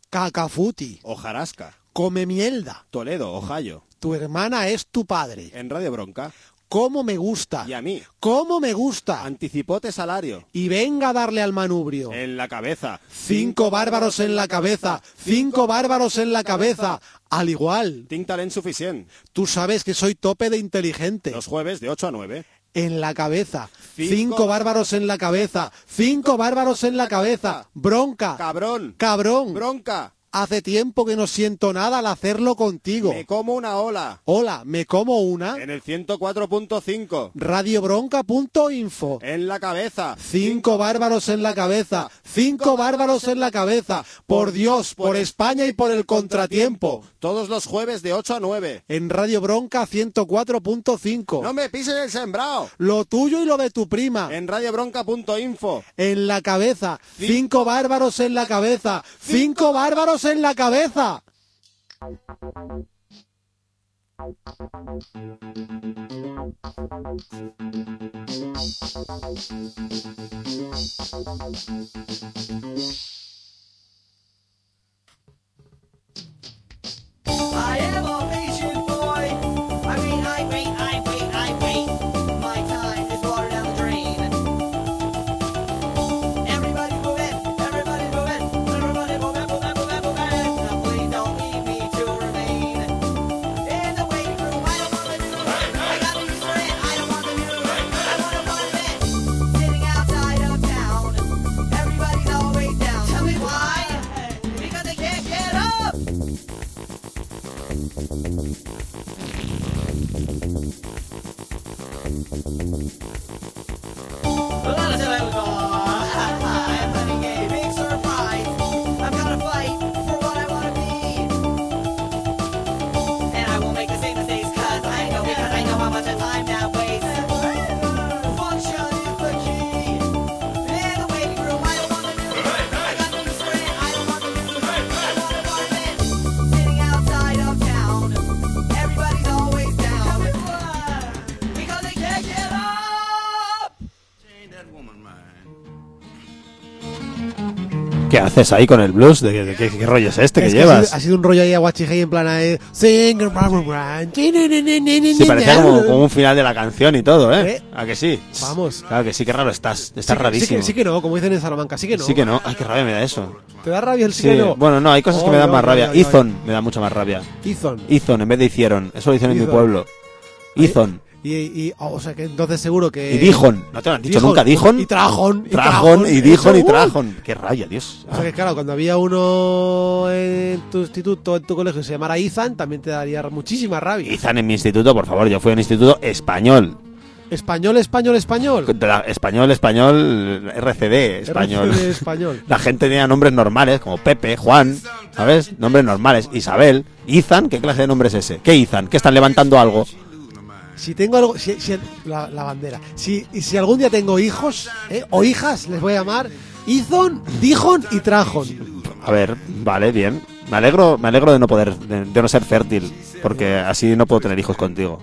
Cacafuti. Hojarasca. Come mierda. Toledo, Ohio. Tu hermana es tu padre. En Radio Bronca. ¿Cómo me gusta? Y a mí. ¿Cómo me gusta? Anticipote salario. Y venga a darle al manubrio. En la cabeza. 5 bárbaros en la cabeza. 5 bárbaros en la cabeza. Al igual. Tinc talent suficient. Tú sabes que soy tope de inteligente. Los jueves de 8 a 9. En la cabeza. 5 Cinco bárbaros en la cabeza. 5 bárbaros en la cabeza. Bronca. Cabrón. Cabrón. Bronca. Hace tiempo que no siento nada al hacerlo contigo. Me como una ola. Hola, ¿me como una? En el 104.5. Radiobronca.info. En la cabeza. 5 bárbaros en la cabeza. 5 bárbaros en la cabeza. Por Dios, por España y por el contratiempo. Todos los jueves de 8 a 9. En Radio Bronca 104.5. No me pises el sembrado. Lo tuyo y lo de tu prima. En radiobronca.info. En la cabeza. 5 bárbaros en la cabeza. 5 bárbaros en la cabeza. I am a patient boy. I wait. My time is water down the drain. Everybody move in. Now please don't leave me to remain in the waiting room. I don't want the news. I got the news for it. I don't want the news. I want a part of it. Sitting outside of town. Everybody's always down. Tell me why? Because they can't get up. I'm having a big surprise. I'm gonna fight for what I wanna be. And I won't make the same mistakes because I know how much time that wastes. Function is the key. In the waiting room, I don't want the news. I got the news for it. I don't want the news. I want a part of it. Sitting outside of town. Everybody's always down. Because they can't get up. ¿Qué haces ahí con el blues? ¿Qué rollo es este que Es llevas? ha sido un rollo ahí a Guachijei en plan Sí, parecía como un final de la canción y todo, ¿eh? ¿Eh? ¿A que sí? Vamos. Claro que sí, qué raro estás. Estás rarísimo. Sí que no, como dicen en Salamanca, sí que no. Sí que no. Ay, qué rabia me da eso. ¿Te da rabia el sí Sí. que no? Bueno, no, hay cosas que me dan más rabia. Ethan me da mucha más rabia. Ethan. Ethan en vez de hicieron. Eso lo dicen en mi Ethan. pueblo. Ethan. O sea que entonces seguro que... Y Dijon. ¿No te lo han dicho nunca? Dijon. Y Trajón. Trajón y Dijon y Eso, Trajón. Qué rabia, Dios. O sea que claro, cuando había uno en tu instituto, en tu colegio, se llamara Ethan, también te daría muchísima rabia. Ethan en mi instituto, por favor. Yo fui a un instituto español. Español. Español, RCD, español. RCD español. La gente tenía nombres normales, como Pepe, Juan, ¿sabes? Nombres normales. Isabel, Ethan, ¿qué clase de nombre es ese? ¿Qué Ethan? ¿Que están levantando algo? Si tengo algo... la bandera. Si algún día tengo hijos, o hijas, les voy a llamar Ethan, Dijon y Trajón. A ver, vale, bien. Me alegro de no poder, de no ser fértil, porque así no puedo tener hijos contigo.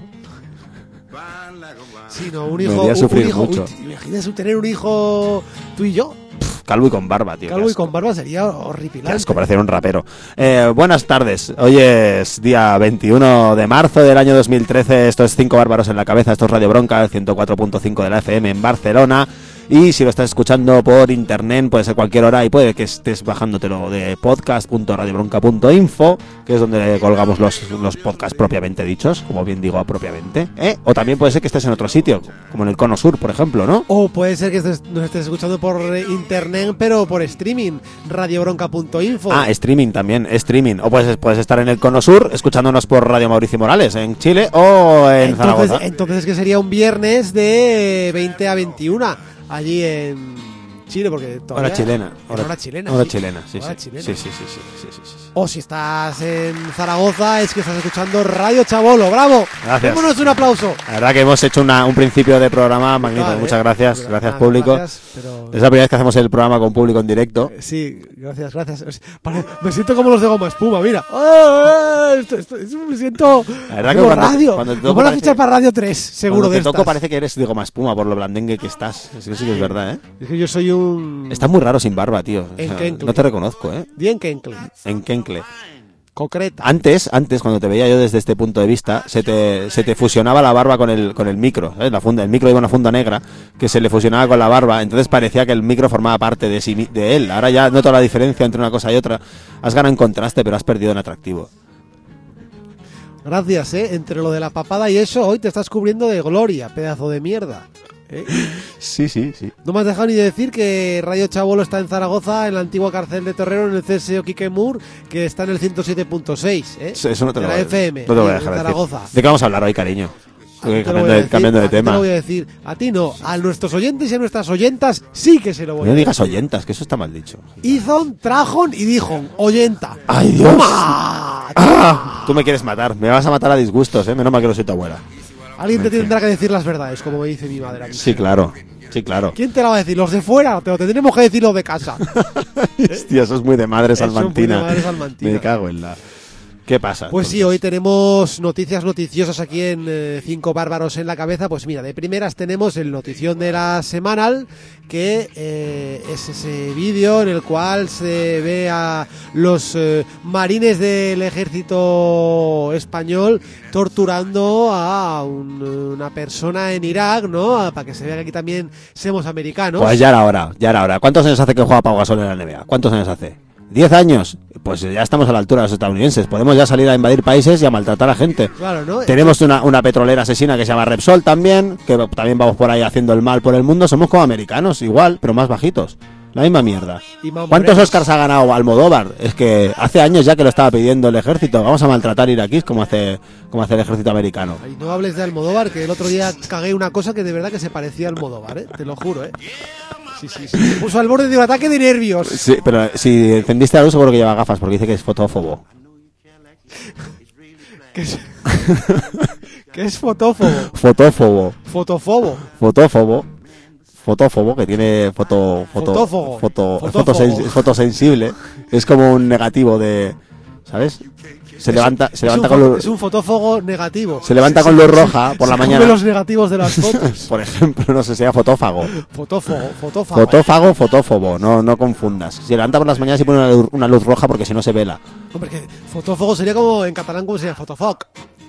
Sí, no, un Me hijo... haría sufrir un hijo, mucho. Imagínate tener un hijo tú y yo. Calvo y con barba, tío. Calvo qué y con asco. barba sería Qué horripilante. asco, parecer un rapero. Buenas tardes. Hoy es día 21 de marzo del año 2013. Esto es 5 bárbaros en la cabeza. Esto es Radio Bronca, el 104.5 de la FM en Barcelona. Y si lo estás escuchando por internet, puede ser cualquier hora y puede que estés bajándotelo de podcast.radiobronca.info, que es donde colgamos los podcasts propiamente dichos, como bien digo, propiamente. O también puede ser que estés en otro sitio, como en el Cono Sur, por ejemplo, ¿no? O puede ser que nos estés escuchando por internet, pero por streaming, radiobronca.info. Ah, streaming también, streaming. O puedes estar en el Cono Sur escuchándonos por Radio Mauricio Morales, en Chile o en Zaragoza. Entonces que sería un viernes de 20 a 21, allí en Chile, porque todavía... Hora chilena. Hora chilena. Hora Sí. chilena, sí, Hora sí. chilena. Sí. O si estás en Zaragoza, es que estás escuchando Radio Chabolo. ¡Bravo! Gracias. Démonos un aplauso. La verdad que hemos hecho un principio de programa magnífico. Vale, Muchas gracias. Gracias, nada, público. gracias, pero- Es la primera vez que hacemos el programa con público en directo. Sí, gracias. Me siento como los de Goma Espuma, mira. Me siento La verdad que como cuando- radio. cuando te Me toco van a parece- fichar para Radio 3, seguro Cuando de te toco estas. parece que eres de goma espuma por lo blandengue que estás. Es que sí que es verdad, ¿eh? Es que yo soy un... Estás muy raro sin barba, tío. O En sea, Kenkle. no te reconozco, ¿eh? Bien Kenkle. En Kenkle. Concreta. Antes, cuando te veía yo desde este punto de vista, se te fusionaba la barba con el micro, ¿sabes? La funda, el micro iba una funda negra que se le fusionaba con la barba, entonces parecía que el micro formaba parte de él. Ahora ya noto la diferencia entre una cosa y otra. Has ganado en contraste, pero has perdido en atractivo. Gracias, entre lo de la papada y eso, hoy te estás cubriendo de gloria, pedazo de mierda. Sí. No me has dejado ni de decir que Radio Chabolo está en Zaragoza, en la antigua cárcel de Torrero, en el CSO Quique Moore, que está en el 107.6, Eso no te de lo la voy a FM, no te lo voy a en dejar de Zaragoza. decir. ¿De qué vamos a hablar hoy, cariño? Te lo voy a decir, Cambiando de a ti te tema. lo voy a decir. A ti no, a nuestros oyentes y a nuestras oyentas sí que se lo voy a No decir. digas oyentas, que eso está mal dicho. Izon, Trajon y Dijon, oyenta. ¡Ay, Dios! ¡Toma! ¡Ah! Tú me quieres matar, me vas a matar a disgustos, ¿eh? Menos mal que no soy tu abuela. Alguien te tendrá que decir las verdades, como me dice mi madre a mí. Sí, claro. ¿Quién ¿Quién te la va a decir? ¿Los de fuera? Te lo tendremos que decir los de casa. Hostia, eso es muy de madre Eso es muy salmantina. de madre salmantina. Me cago en la... ¿Qué pasa? Pues sí, hoy tenemos noticias noticiosas aquí en Cinco Bárbaros en la Cabeza. Pues mira, de primeras tenemos el notición de la semanal, que es ese vídeo en el cual se ve a los marines del ejército español torturando a una persona en Irak, ¿no? Para que se vea que aquí también somos americanos. Pues ya era hora. ¿Cuántos años hace que juega Pau Gasol en la NBA? ¿Cuántos años hace? ¿10 años? Pues ya estamos a la altura de los estadounidenses. Podemos ya salir a invadir países y a maltratar a gente. Claro, ¿no? Tenemos una petrolera asesina que se llama Repsol también, que también vamos por ahí haciendo el mal por el mundo. Somos como americanos, igual, pero más bajitos. La misma mierda. Y más ¿Cuántos morenos. Oscars ha ganado Almodóvar? Es que hace años ya que lo estaba pidiendo el ejército. Vamos a maltratar iraquíes como hace el ejército americano. Ay, no hables de Almodóvar, que el otro día cagué una cosa que de verdad que se parecía a Almodóvar, te lo juro, Sí. Se puso al borde de un ataque de nervios. Sí, pero si encendiste la luz seguro que lleva gafas porque dice que es fotófobo. ¿Qué es, ¿Qué es fotófobo? Fotófobo. Fotófobo, que tiene Fotófogo. fotosensible. Es como un negativo de, ¿sabes? Se levanta Es un fotófogo negativo. Se levanta con luz roja por la come mañana. los negativos de las fotos. Por ejemplo, no sé, sería fotófago. Fotófago. Fotófobo, no confundas. Se levanta por las mañanas y pone una luz roja porque si no se vela. Hombre, que fotófogo sería como en catalán, ¿cómo sería? Fotofoc.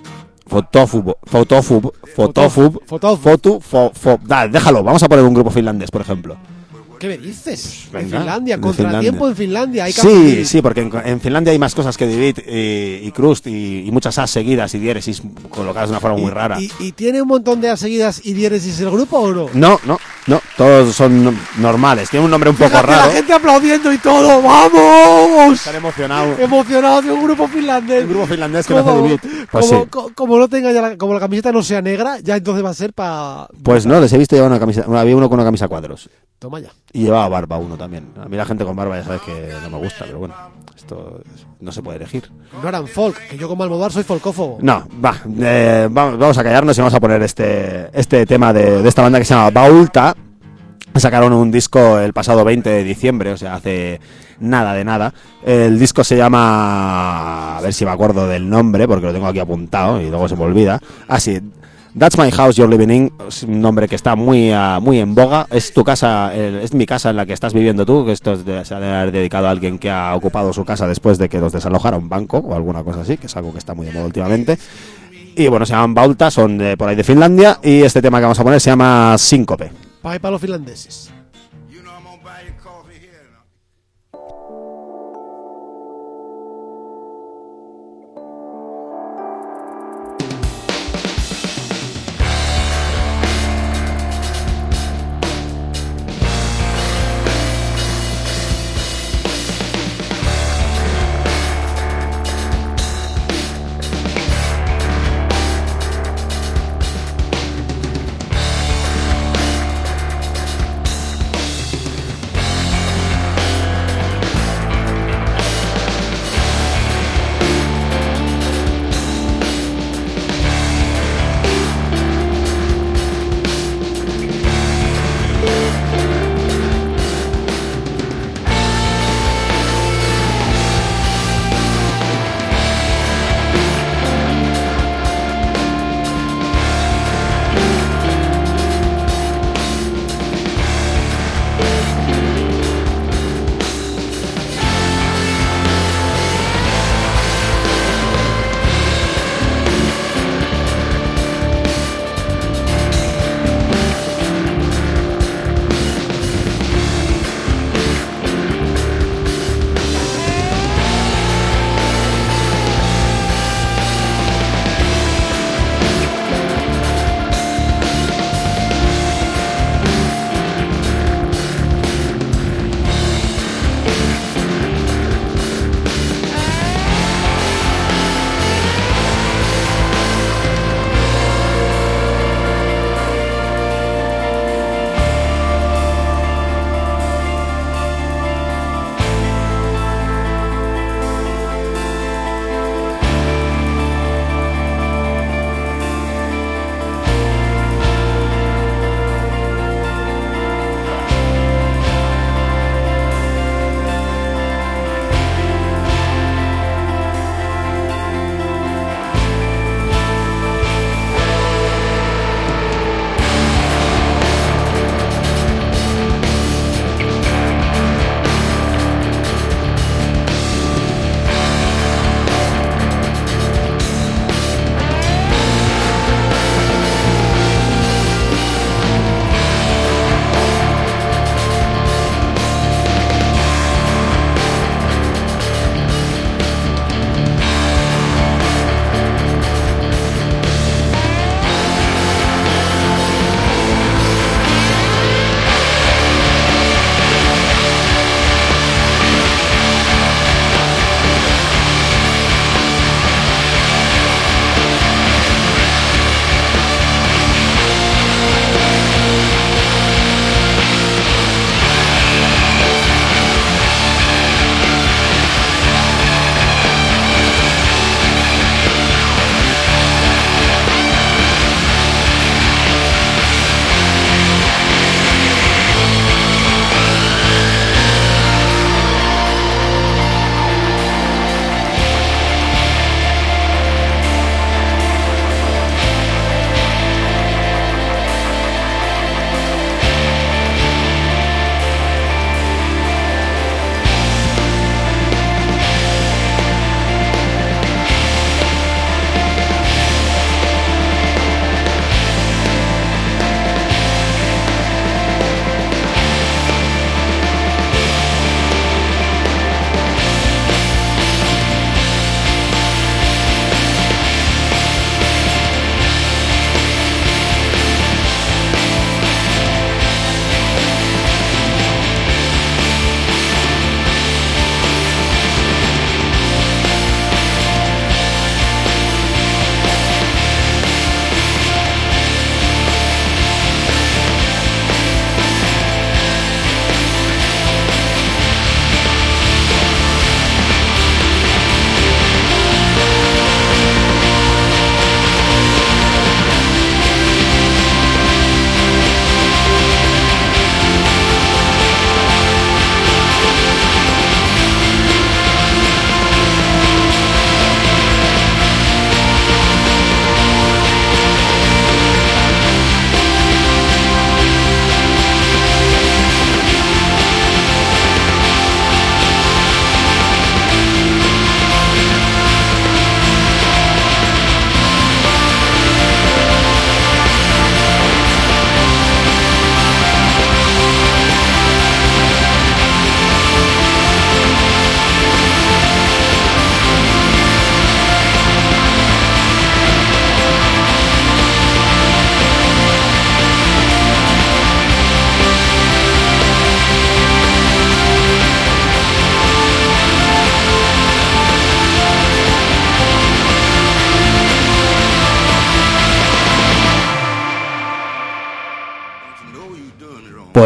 Dale, déjalo, vamos a poner un grupo finlandés, por ejemplo. ¿Qué me dices? Venga, En Finlandia, de contratiempo Finlandia. en Finlandia. Hay que Sí, porque en Finlandia hay más cosas que Divit y Krust y muchas as seguidas y diéresis colocadas de una forma muy rara. ¿Y tiene un montón de as seguidas y diéresis el grupo o no? No, todos son normales. Tiene un nombre un poco Fíjate, raro. la gente aplaudiendo y todo. ¡Vamos! Están emocionados. Emocionado de un grupo finlandés. Un grupo finlandés que no hace Divit. Pues sí. Como no tenga ya como la camiseta no sea negra, ya entonces va a ser para... Pues no, les he visto llevar una camisa. Había uno con una camisa a cuadros. Toma ya. Y llevaba barba uno también. A mí la gente con barba ya sabes que no me gusta, pero bueno, esto no se puede elegir. No eran folk, que yo como Almodóvar soy folkófobo. No, vamos a callarnos y vamos a poner este tema de esta banda que se llama Baulta. Sacaron un disco el pasado 20 de diciembre, o sea, hace nada de nada. El disco se llama... A ver si me acuerdo del nombre, porque lo tengo aquí apuntado y luego se me olvida. Sí, That's My House You're Living In, es un nombre que está muy en boga. Es tu casa, es mi casa en la que estás viviendo tú, que esto se ha de haber dedicado a alguien que ha ocupado su casa después de que los desalojara un banco o alguna cosa así, que es algo que está muy de moda últimamente. Y bueno, se llaman Baulta, son por ahí de Finlandia, y este tema que vamos a poner se llama Síncope. Para los finlandeses.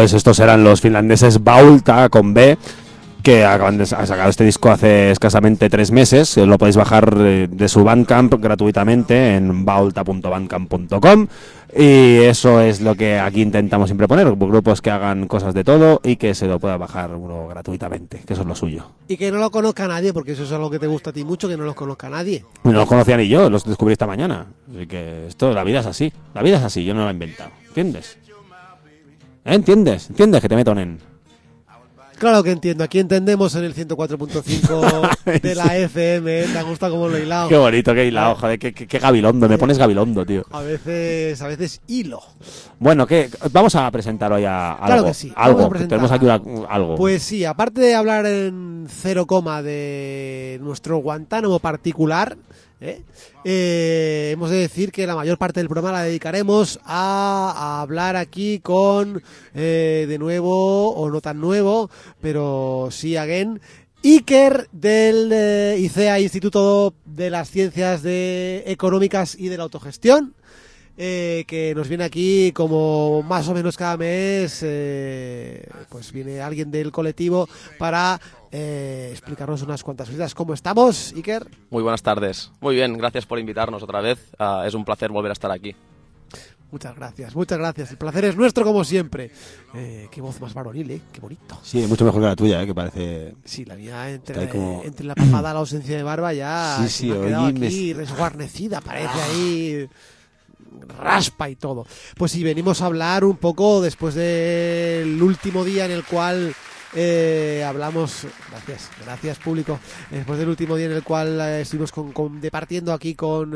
Pues estos eran los finlandeses Baulta con B, que acaban de sacar este disco hace escasamente 3 meses. Lo podéis bajar de su Bandcamp gratuitamente en baulta.bandcamp.com. Y eso es lo que aquí intentamos siempre poner, grupos que hagan cosas de todo y que se lo pueda bajar uno gratuitamente, que eso es lo suyo. Y que no lo conozca nadie, porque eso es algo que te gusta a ti mucho, que no los conozca nadie. No los conocía ni yo, los descubrí esta mañana. Así que la vida es así, yo no la he inventado. ¿Entiendes? ¿Entiendes que te meto en...? Claro que entiendo, aquí entendemos en el 104.5 de la FM, te gusta como lo he hilado. Qué bonito, qué hilado, joder, qué gabilondo, me pones gabilondo, tío. A veces hilo. Bueno, ¿qué? Vamos a presentar hoy algo. Claro que sí, Algo, vamos a que presentar tenemos aquí algo. Pues sí, aparte de hablar en 0, de nuestro Guantánamo particular, hemos de decir que la mayor parte del programa la dedicaremos a hablar aquí con, de nuevo, o no tan nuevo, pero sí again, Iker del ICEA, Instituto de las Ciencias Económicas y de la Autogestión, que nos viene aquí como más o menos cada mes, pues viene alguien del colectivo para explicarnos unas cuantas cosas. ¿Cómo estamos, Iker? Muy buenas tardes. Muy bien, gracias por invitarnos otra vez. Es un placer volver a estar aquí. Muchas gracias. El placer es nuestro como siempre. Qué voz más varonil, qué bonito. Sí, mucho mejor que la tuya, que parece... Sí, la mía Está como... entre la papada y la ausencia de barba ya Sí, me ha quedado oye, aquí resguarnecida, parece ahí... raspa y todo. Pues sí, venimos a hablar un poco después del último día en el cual hablamos, gracias público, después del último día en el cual estuvimos departiendo aquí con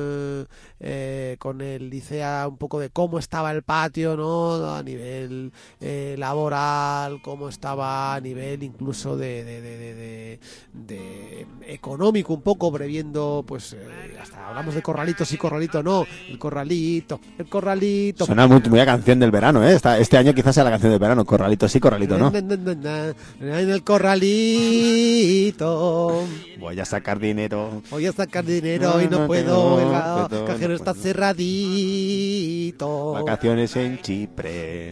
el ICEA un poco de cómo estaba el patio, ¿no? A nivel laboral, cómo estaba a nivel incluso de económico un poco, previendo, pues hasta hablamos de corralitos y corralito no, el corralito. Suena muy a canción del verano, ¿eh? Este año quizás sea la canción del verano, corralito sí, corralito no. En el corralito Voy a sacar dinero y no puedo, el cajero está cerradito. Vacaciones en Chipre.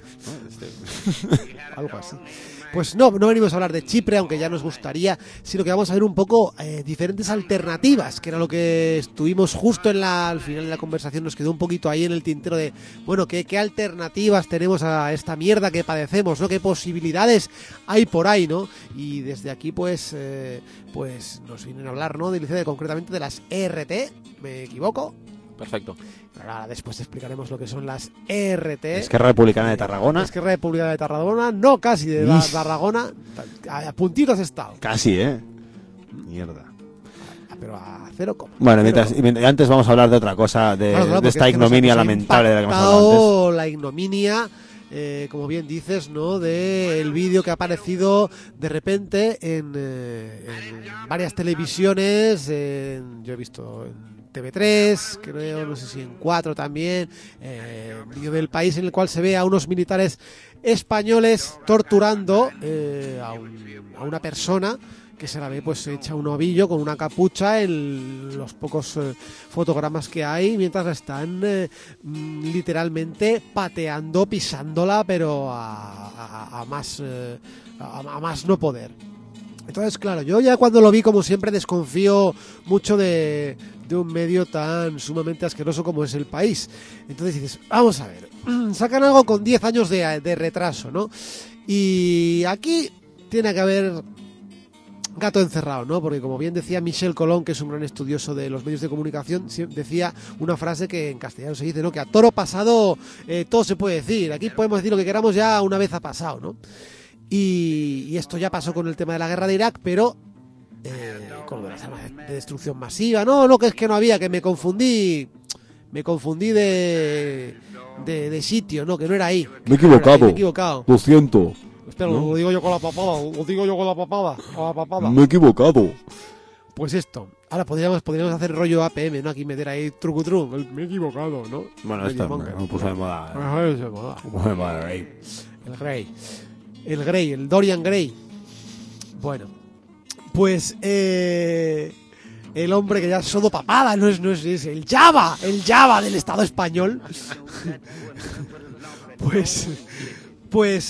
Algo así. Pues no venimos a hablar de Chipre, aunque ya nos gustaría, sino que vamos a ver un poco diferentes alternativas, que era lo que estuvimos justo al final de la conversación, nos quedó un poquito ahí en el tintero de, bueno, ¿qué alternativas tenemos a esta mierda que padecemos, ¿no? ¿Qué posibilidades hay por ahí, ¿no? Y desde aquí, pues nos vienen a hablar, ¿no? Concretamente de las ERT, ¿me equivoco? Perfecto. Ahora después explicaremos lo que son las ERT. Esquerra Republicana de Tarragona. Esquerra Republicana de Tarragona, no casi de Tarragona, a puntitos he estado. Casi, mierda. Pero a 0, bueno, mientras antes vamos a hablar de otra cosa, de esta ignominia lamentable de la que hemos hablado antes. La ignominia, como bien dices, ¿no? Del vídeo que ha aparecido de repente en varias televisiones, yo he visto en TV3, creo, no sé si en 4 también, vídeo del País en el cual se ve a unos militares españoles torturando a una persona que se la ve pues hecha un ovillo con una capucha en los pocos fotogramas que hay, mientras la están literalmente pateando, pisándola, pero a más no poder. Entonces, claro, yo ya cuando lo vi, como siempre, desconfío mucho de un medio tan sumamente asqueroso como es El País. Entonces dices, vamos a ver, sacan algo con 10 años de retraso, ¿no? Y aquí tiene que haber gato encerrado, ¿no? Porque como bien decía Michel Colón, que es un gran estudioso de los medios de comunicación, decía una frase que en castellano se dice, ¿no? Que a toro pasado todo se puede decir. Aquí podemos decir lo que queramos, ya una vez ha pasado, ¿no? Y esto ya pasó con el tema de la guerra de Irak, pero con las armas de destrucción masiva. No, que es que no había, que me confundí de sitio, no, que no era ahí. Me he equivocado. Lo siento. Espera, ¿no? Lo digo yo con la papada. Me he equivocado. Pues esto. Ahora podríamos hacer rollo APM, ¿no? Aquí meter ahí trucutru. Me he equivocado, ¿no? Bueno, esto me puso de moda. El Grey, el Dorian Gray. Bueno, pues el hombre que ya es solo papada, no es el Java del Estado español. Pues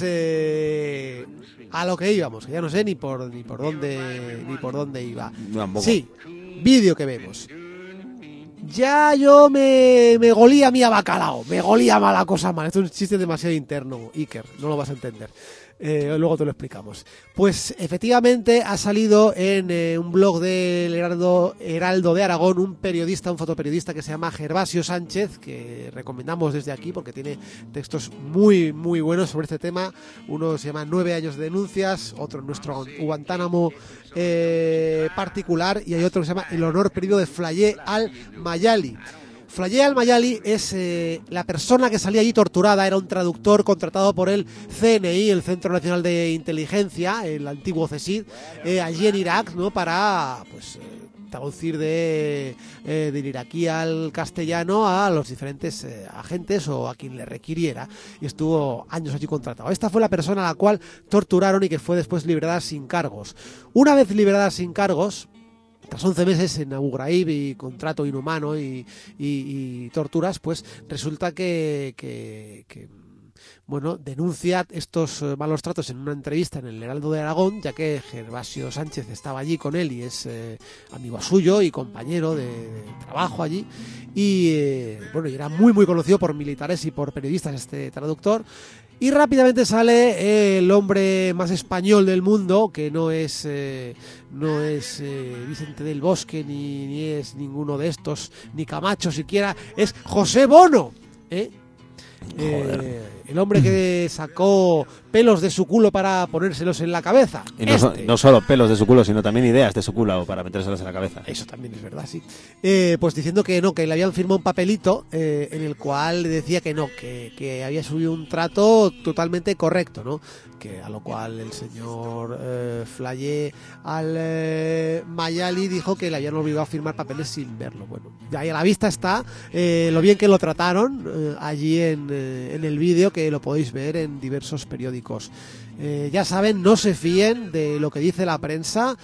a lo que íbamos, que ya no sé ni por dónde iba. Tampoco. Sí, vídeo que vemos. Ya yo me golía a mí a bacalao, me golía mala cosa mal. Esto es un chiste demasiado interno, Iker, no lo vas a entender. Luego te lo explicamos. Pues efectivamente ha salido en un blog del Heraldo de Aragón un fotoperiodista que se llama Gervasio Sánchez, que recomendamos desde aquí porque tiene textos muy muy buenos sobre este tema. Uno se llama 9 años de denuncias, otro nuestro Guantánamo particular, y hay otro que se llama El honor perdido de Flayé al-Mayali. Flayé al-Mayali es la persona que salía allí torturada, era un traductor contratado por el CNI, el Centro Nacional de Inteligencia, el antiguo CSID, allí en Irak, ¿no? Para pues traducir del iraquí al castellano a los diferentes agentes o a quien le requiriera, y estuvo años allí contratado. Esta fue la persona a la cual torturaron y que fue después liberada sin cargos. Una vez liberada sin cargos, tras 11 meses en Abu Ghraib y contrato inhumano y torturas, pues resulta que bueno, denuncia estos malos tratos en una entrevista en el Heraldo de Aragón, ya que Gervasio Sánchez estaba allí con él y es amigo suyo y compañero de trabajo allí, y bueno, y era muy muy conocido por militares y por periodistas este traductor. Y rápidamente sale el hombre más español del mundo, que no es Vicente del Bosque, ni es ninguno de estos, ni Camacho siquiera, es José Bono, el hombre que sacó pelos de su culo para ponérselos en la cabeza. Y no solo pelos de su culo, sino también ideas de su culo para metérselas en la cabeza. Eso también es verdad, sí. Pues diciendo que no, que le habían firmado un papelito en el cual decía que no, que había subido un trato totalmente correcto, ¿no? Que a lo cual el señor Flayé al-Mayali dijo que le habían obligado a firmar papeles sin verlo. Bueno, ya ahí a la vista está lo bien que lo trataron allí en el vídeo, que lo podéis ver en diversos periódicos. Ya saben, no se fíen de lo que dice la prensa.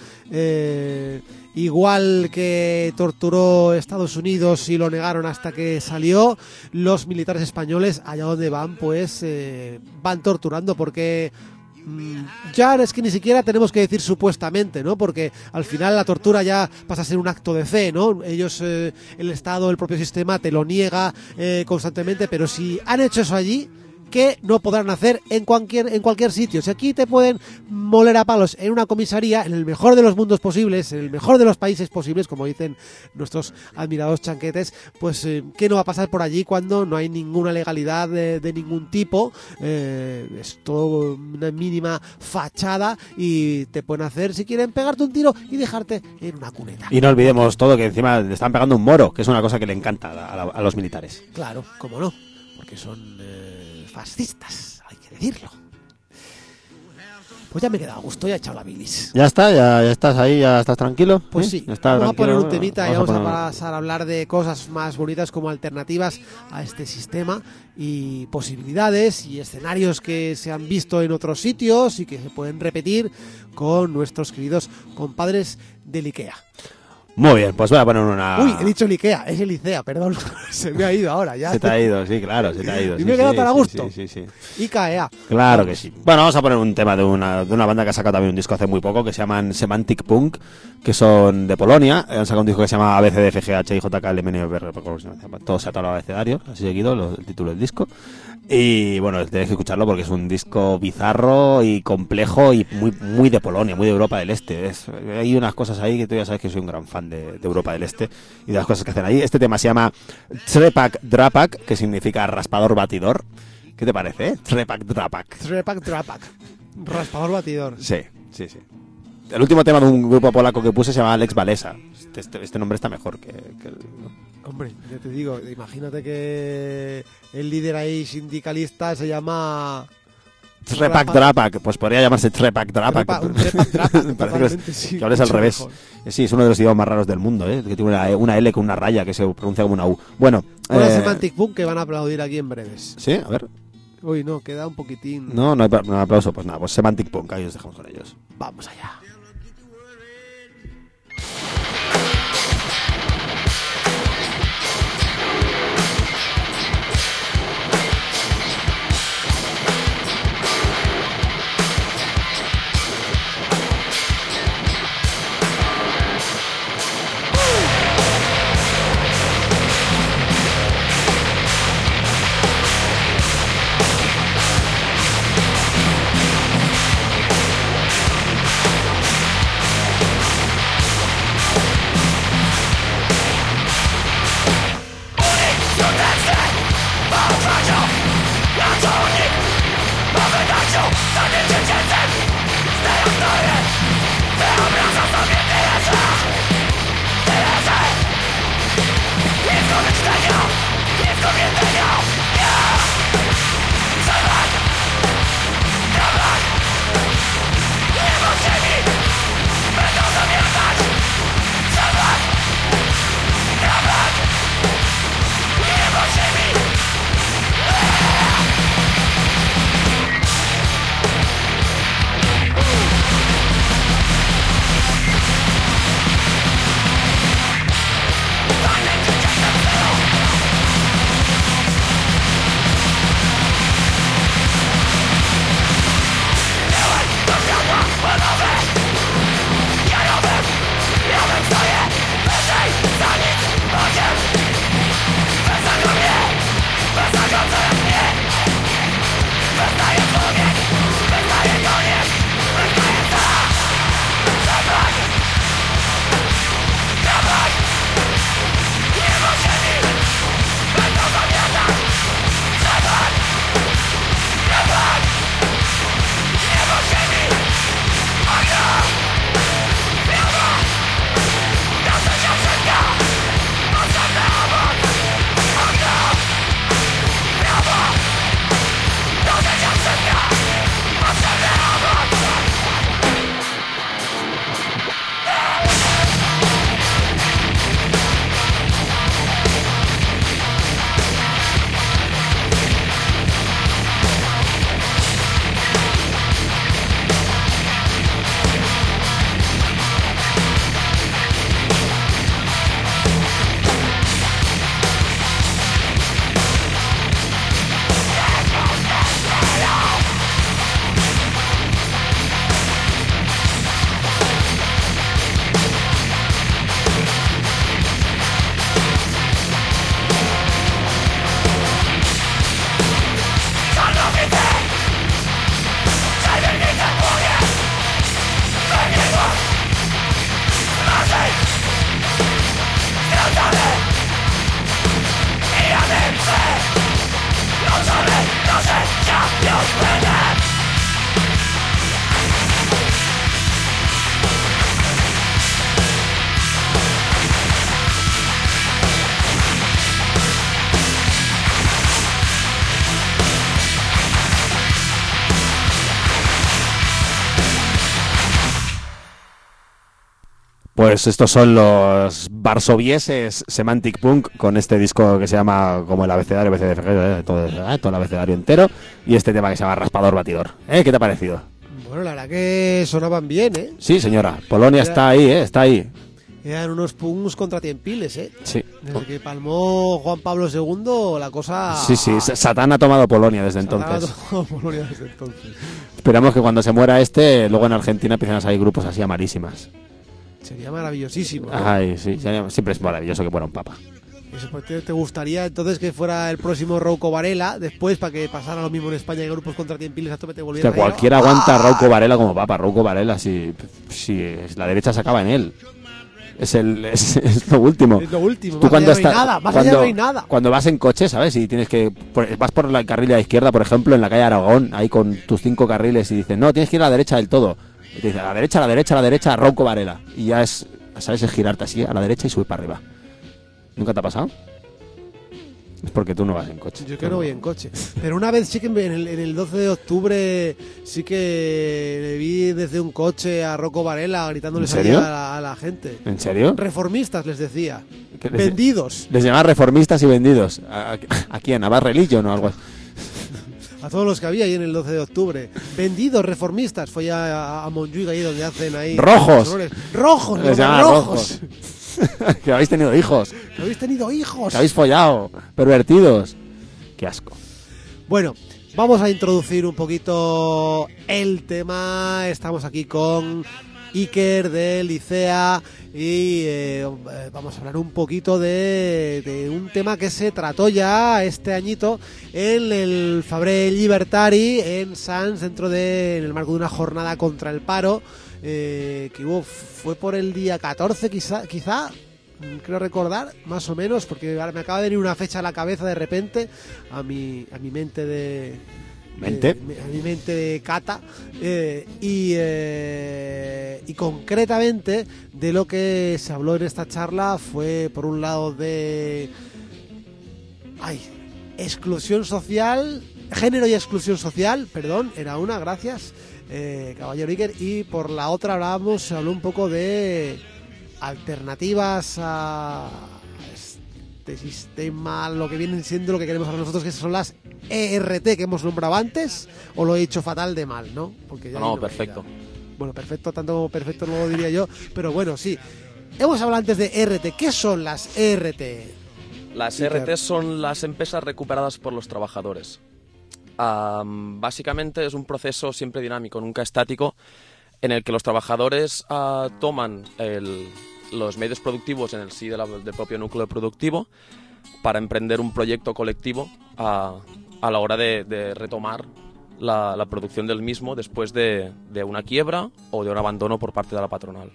Igual que torturó Estados Unidos y lo negaron hasta que salió, los militares españoles allá donde van pues van torturando, porque ya es que ni siquiera tenemos que decir supuestamente, ¿no? Porque al final la tortura ya pasa a ser un acto de fe, ¿no? Ellos, el Estado, el propio sistema te lo niega constantemente, pero si han hecho eso allí, que no podrán hacer en cualquier sitio. Si aquí te pueden moler a palos en una comisaría, en el mejor de los mundos posibles, en el mejor de los países posibles, como dicen nuestros admirados chanquetes, pues ¿qué no va a pasar por allí cuando no hay ninguna legalidad de ningún tipo? Es todo una mínima fachada y te pueden hacer, si quieren, pegarte un tiro y dejarte en una cuneta. Y no olvidemos todo, que encima le están pegando un moro, que es una cosa que le encanta a los militares. Claro, cómo no, porque son fascistas, hay que decirlo. Pues ya me he quedado a gusto, ya he echado la bilis. ¿Ya está? ¿Ya estás ahí? ¿Ya estás tranquilo? Pues ¿Eh? sí, ¿Ya estás vamos a poner tranquilo? un temita y vamos a poner- pasar a hablar de cosas más bonitas como alternativas a este sistema y posibilidades y escenarios que se han visto en otros sitios y que se pueden repetir con nuestros queridos compadres del IKEA. Muy bien, pues voy a poner una... Uy, he dicho el IKEA, es el ICEA, perdón, se me ha ido ahora ya. Se te ha ido, sí, claro, se te ha ido. Y sí, me he quedado sí, tan a sí, gusto. Sí. IKEA. Claro que sí. Bueno, vamos a poner un tema de una banda que ha sacado también un disco hace muy poco, que se llaman Semantic Punk, que son de Polonia. Han sacado un disco que se llama ABCDFGH y JKLMNOPR, todo se ha atado al abecedario, así seguido el título del disco. Y bueno, tenéis que escucharlo porque es un disco bizarro y complejo y muy de Polonia, muy de Europa del Este. Hay unas cosas ahí que tú ya sabes que soy un gran fan de Europa del Este y de las cosas que hacen ahí. Este tema se llama Trepak Drapak, que significa raspador batidor. ¿Qué te parece, Trepak Drapak? Trepak Drapak. Raspador batidor. Sí. El último tema de un grupo polaco que puse se llama Alex Walesa. Este nombre está mejor que el... Hombre, ya te digo, imagínate que el líder ahí sindicalista se llama... Trepak Drapak, pues podría llamarse Trepak Drapak. Un Trepak Drapak, Me parece totalmente, sí, que hables al mucho revés. mejor. Sí, es uno de los idiomas más raros del mundo, que tiene una L con una raya que se pronuncia como una U. Bueno, Una Semantic Boom que van a aplaudir aquí en breves. sí, a ver. Uy, no, queda un poquitín... No hay aplauso, pues nada, pues Semantic Punk, ahí os dejamos con ellos. Vamos allá. Pues estos son los varsovieses Semantic Punk con este disco que se llama como el abecedario, todo el abecedario entero, y este tema que se llama Raspador Batidor. ¿Qué te ha parecido? Bueno, la verdad que sonaban bien, ¿eh? Sí, señora. Polonia está ahí, está ahí. Eran unos punks contratiempiles, ¿eh? Sí. Desde que palmó Juan Pablo II, la cosa... Sí, Satán ha tomado Polonia desde Satán entonces. ha tomado Polonia desde entonces. Esperamos que cuando se muera este, luego en Argentina empiecen a salir grupos así amarísimas. Sería maravillosísimo, ¿no? Ay, sí, siempre es maravilloso que fuera un papa. Eso, pues, ¿te gustaría entonces que fuera el próximo Rouco Varela después para que pasara lo mismo en España y grupos contratiempiles hasta te volvieran Que cualquiera aguanta a Rouco Varela como papa. Rouco Varela, si la derecha se acaba en él. Es lo último. Es lo último. Tú Más allá no hay nada. Más allá no hay nada. Cuando vas en coche, ¿sabes? Y tienes que... Vas por la carril a la izquierda, por ejemplo, en la calle Aragón, ahí con tus 5 carriles, y dices, no, tienes que ir a la derecha del todo. Y te dice, a la derecha, Rouco Varela. Y ya es, ¿sabes? Es girarte así a la derecha y subir para arriba. ¿Nunca te ha pasado? Es porque tú no vas en coche. Yo que no voy en coche. Pero una vez sí que en el 12 de octubre sí que le vi desde un coche a Rouco Varela gritándoles ¿En serio? allí a la gente. ¿En serio? Reformistas les decía. ¿Qué les- Vendidos. Les llaman reformistas y vendidos. ¿A quién? ¿A Bad Religion o algo así? A todos los que había ahí en el 12 de octubre. Vendidos, reformistas. Fue a Montjuic ahí donde hacen ahí... ¡Rojos! ¡Rojos! Les los llaman rojos! Que habéis tenido hijos. Que habéis tenido hijos. Que habéis follado. Pervertidos. Qué asco. Bueno, vamos a introducir un poquito el tema. Estamos aquí con Iker de Licea y vamos a hablar un poquito de un tema que se trató ya este añito en el Fabre Libertari en Sants, en el marco de una jornada contra el paro que fue por el día 14 quizá creo recordar, más o menos, porque ahora me acaba de venir una fecha a la cabeza de repente a mi mente de... ¿Mente? A mi mente de cata y concretamente de lo que se habló en esta charla fue por un lado de Ay, exclusión social, género y exclusión social, perdón, era una, gracias, caballero Iker. Y por la otra se habló un poco de alternativas a este sistema, lo que vienen siendo lo que queremos hablar nosotros, que son las ERT que hemos nombrado antes, o lo he dicho fatal de mal, ¿no? Porque ya No, perfecto. Bueno, perfecto, tanto como perfecto no lo diría yo, pero bueno, sí. Hemos hablado antes de ERT. ¿Qué son las ERT? Las Iker. RT son las empresas recuperadas por los trabajadores. Básicamente es un proceso siempre dinámico, nunca estático, en el que los trabajadores toman los medios productivos en el sí del propio núcleo productivo para emprender un proyecto colectivo a la hora de retomar la producción del mismo después de una quiebra o de un abandono por parte de la patronal.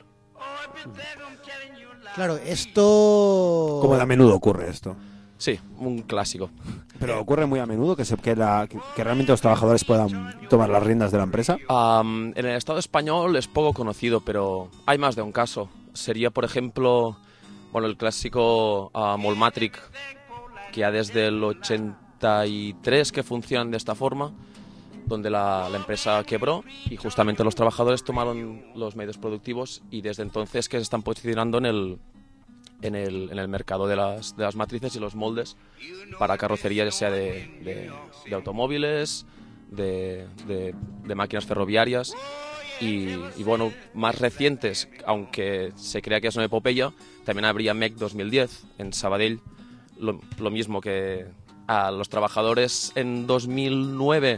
Claro, esto... ¿Cómo de a menudo ocurre esto? Sí, un clásico. Pero ocurre muy a menudo que realmente los trabajadores puedan tomar las riendas de la empresa. En el Estado español es poco conocido, pero hay más de un caso. Sería, por ejemplo, el clásico Molmatric, que ya desde el 83 que funcionan de esta forma, donde la empresa quebró y justamente los trabajadores tomaron los medios productivos y desde entonces que se están posicionando en el mercado de las matrices y los moldes para carrocería, ya sea de automóviles, de máquinas ferroviarias y bueno, más recientes, aunque se crea que es una epopeya, también habría MEC 2010 en Sabadell, lo mismo que a los trabajadores en 2009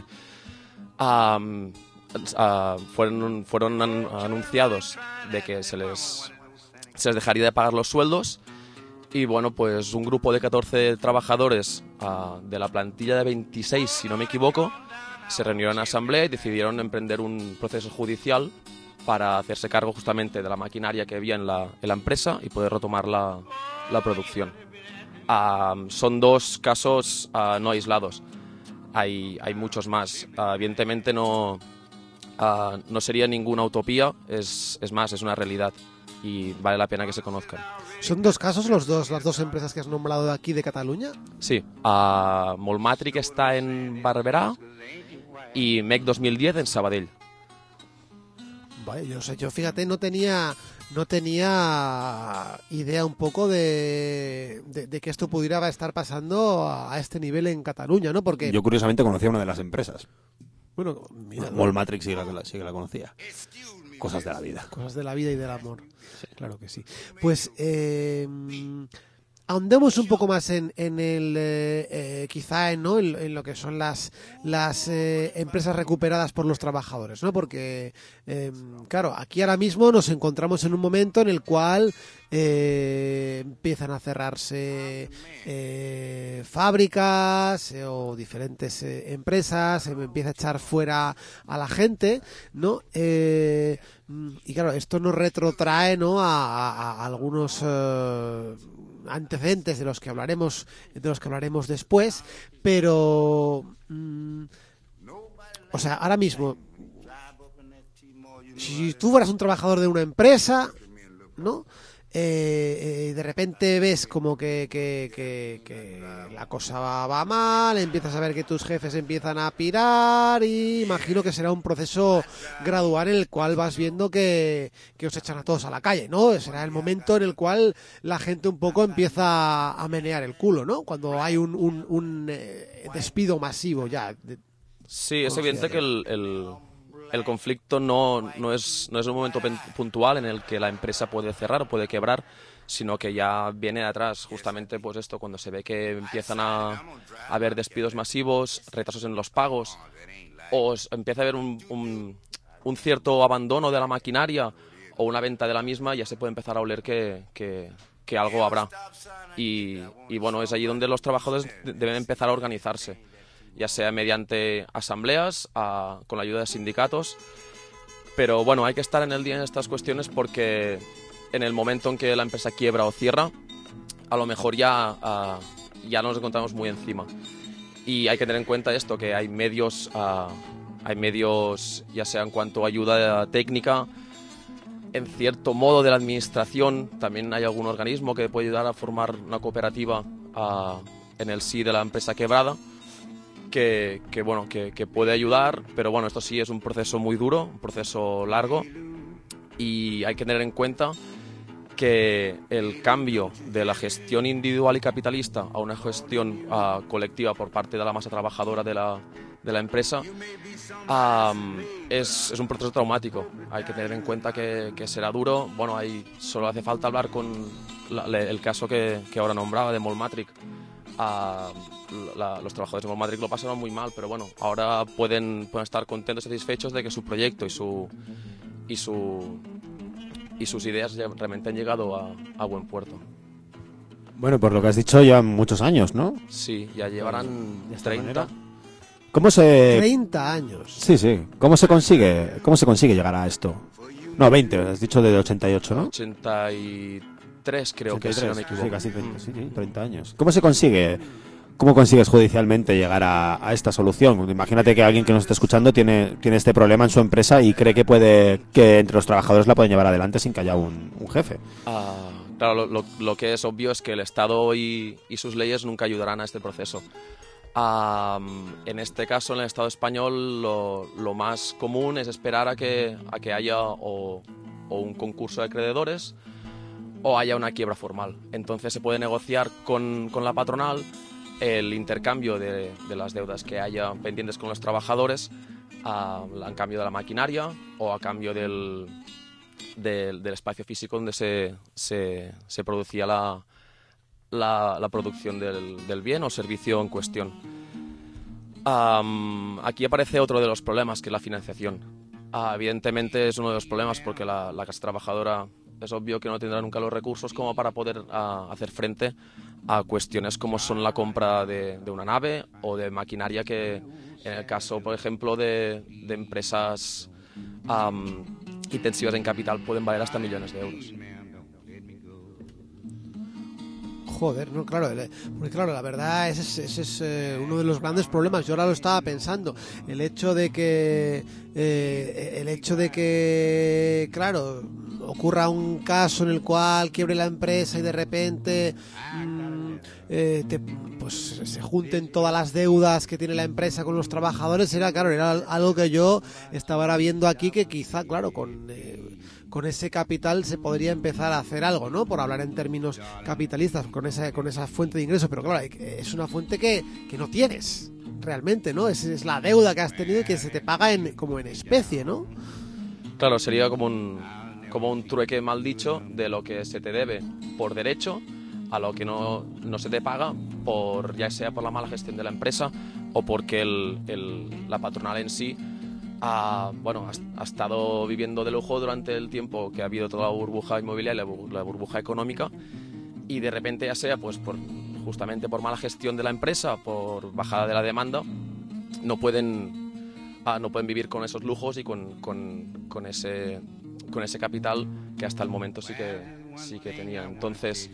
fueron anunciados de que se les dejaría de pagar los sueldos y bueno, pues un grupo de 14 trabajadores de la plantilla de 26, si no me equivoco, se reunieron en asamblea y decidieron emprender un proceso judicial para hacerse cargo justamente de la maquinaria que había en la empresa y poder retomar la producción. Son dos casos no aislados. Hay muchos más. Evidentemente no sería ninguna utopía, es más, es una realidad y vale la pena que se conozcan. ¿Son dos casos las dos empresas que has nombrado de aquí de Cataluña? Sí, Molmatric está en Barberà y MEC 2010 en Sabadell. Vaya, yo fíjate, no tenía idea un poco de que esto pudiera estar pasando a este nivel en Cataluña, ¿no? Porque Yo curiosamente conocía una de las empresas. bueno, mira, Molmatric sí que la conocía. Cosas de la vida. cosas de la vida y del amor. Claro que sí. Pues ahondemos un poco más en el quizá en lo que son las empresas recuperadas por los trabajadores, ¿no? Porque claro, aquí ahora mismo nos encontramos en un momento en el cual empiezan a cerrarse fábricas o diferentes empresas, se empieza a echar fuera a la gente, ¿no? Y claro, esto nos retrotrae, ¿no? a algunos antecedentes de los que hablaremos después, pero o sea, ahora mismo si tú fueras un trabajador de una empresa, ¿no? De repente ves como que la cosa va mal, empiezas a ver que tus jefes empiezan a pirar y imagino que será un proceso gradual en el cual vas viendo que os echan a todos a la calle, ¿no? Será el momento en el cual la gente un poco empieza a menear el culo, ¿no? Cuando hay un despido masivo ya. Sí, es evidente que el conflicto no es un momento puntual en el que la empresa puede cerrar o puede quebrar, sino que ya viene de atrás, justamente pues esto, cuando se ve que empiezan a haber despidos masivos, retrasos en los pagos, o empieza a haber un cierto abandono de la maquinaria o una venta de la misma, ya se puede empezar a oler que algo habrá. Y bueno, es allí donde los trabajadores deben empezar a organizarse, ya sea mediante asambleas, con la ayuda de sindicatos. Pero bueno, hay que estar en el día en estas cuestiones porque en el momento en que la empresa quiebra o cierra, a lo mejor ya nos encontramos muy encima. Y hay que tener en cuenta esto, que hay medios ya sea en cuanto a ayuda técnica, en cierto modo de la administración, también hay algún organismo que puede ayudar a formar una cooperativa en el sí de la empresa quebrada, que puede ayudar, pero bueno, esto sí es un proceso muy duro, un proceso largo, y hay que tener en cuenta que el cambio de la gestión individual y capitalista a una gestión colectiva por parte de la masa trabajadora de la empresa es un proceso traumático. Hay que tener en cuenta que será duro. Bueno, solo hace falta hablar con el caso que ahora nombraba de Molmatric. Los trabajadores de Molmatric lo pasaron muy mal, pero bueno, ahora pueden estar contentos y satisfechos de que su proyecto y sus ideas realmente han llegado a buen puerto. Bueno, por lo que has dicho, llevan muchos años, ¿no? Sí, ya llevarán De esta 30. manera. ¿Cómo se...? 30 años. Sí. ¿Cómo se consigue llegar a esto? No, 20, has dicho de 88, ¿no? 83 creo que, si no me equivoco. Sí, casi 30, sí, 30 años. ¿Cómo se consigue? ¿Cómo consigues judicialmente llegar a esta solución? Imagínate que alguien que nos está escuchando tiene este problema en su empresa y cree que entre los trabajadores la pueden llevar adelante sin que haya un jefe. Claro, lo que es obvio es que el Estado y sus leyes nunca ayudarán a este proceso. En este caso, en el Estado español, lo más común es esperar a que haya o un concurso de acreedores o haya una quiebra formal. Entonces se puede negociar con la patronal el intercambio de las deudas que haya pendientes con los trabajadores a cambio de la maquinaria o a cambio del espacio físico donde se producía la producción del bien o servicio en cuestión. Aquí aparece otro de los problemas, que es la financiación. Evidentemente es uno de los problemas porque la clase trabajadora es obvio que no tendrá nunca los recursos como para poder hacer frente a cuestiones como son la compra de una nave o de maquinaria que, en el caso, por ejemplo, de empresas intensivas en capital, pueden valer hasta millones de euros. Joder, no, claro, porque claro, la verdad ese es uno de los grandes problemas. Yo ahora lo estaba pensando, el hecho de que claro, ocurra un caso en el cual quiebre la empresa y de repente pues se junten todas las deudas que tiene la empresa con los trabajadores, era algo que yo estaba ahora viendo aquí, que quizá, claro, con ese capital se podría empezar a hacer algo, ¿no? Por hablar en términos capitalistas, con esa fuente de ingresos, pero claro, es una fuente que no tienes realmente, ¿no? Es la deuda que has tenido y que se te paga como en especie, ¿no? Claro, sería como un trueque mal dicho de lo que se te debe por derecho a lo que no se te paga, ya sea por la mala gestión de la empresa o porque la patronal en sí ha estado viviendo de lujo durante el tiempo que ha habido toda la burbuja inmobiliaria y la burbuja económica, y de repente, ya sea pues justamente por mala gestión de la empresa, por bajada de la demanda, no pueden vivir con esos lujos y con ese capital que hasta el momento sí que tenían. Entonces,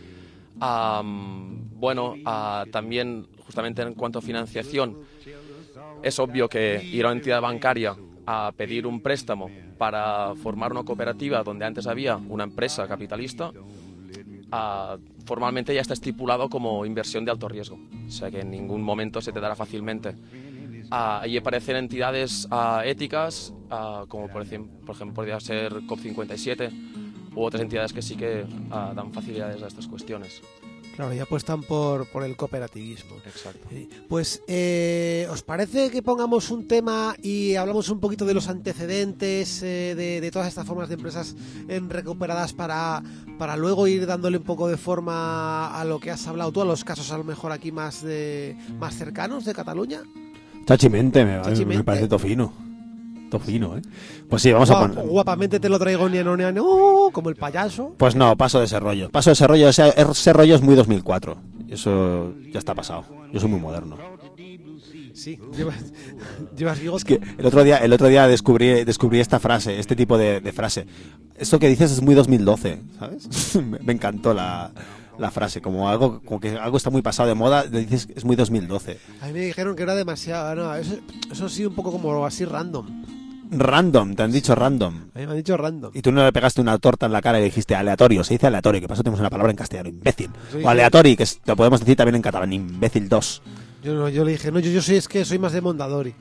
también justamente en cuanto a financiación, es obvio que ir a una entidad bancaria a pedir un préstamo para formar una cooperativa donde antes había una empresa capitalista, formalmente ya está estipulado como inversión de alto riesgo, o sea que en ningún momento se te dará fácilmente. Allí aparecen entidades éticas, como por ejemplo podría ser COP57 u otras entidades que sí que dan facilidades a estas cuestiones. Claro, y apuestan por el cooperativismo. Exacto. Pues, ¿os parece que pongamos un tema y hablamos un poquito de los antecedentes de todas estas formas de empresas recuperadas para luego ir dándole un poco de forma a lo que has hablado tú, a los casos a lo mejor aquí más cercanos de Cataluña? Chachimente, me parece tofino, ¿eh? Pues sí, vamos a poner... Guapamente te lo traigo, como el payaso. Pues no, paso de ese rollo. Ese rollo es muy 2004. Eso ya está pasado. Yo soy muy moderno. Sí, llevas bigote. Es que el otro día descubrí esta frase, este tipo de frase. Esto que dices es muy 2012, ¿sabes? Me encantó la frase, como que algo está muy pasado de moda, le dices que es muy 2012. A mí me dijeron que era demasiado, no, eso sí, un poco como así random. Random, te han dicho random. A mí me han dicho random. Y tú no le pegaste una torta en la cara y dijiste aleatorio. Se dice aleatorio, que pasó tenemos una palabra en castellano, imbécil. Sí, O aleatori, que lo podemos decir también en catalán, imbécil 2. Yo le dije, no, yo soy, es que soy más de Mondadori.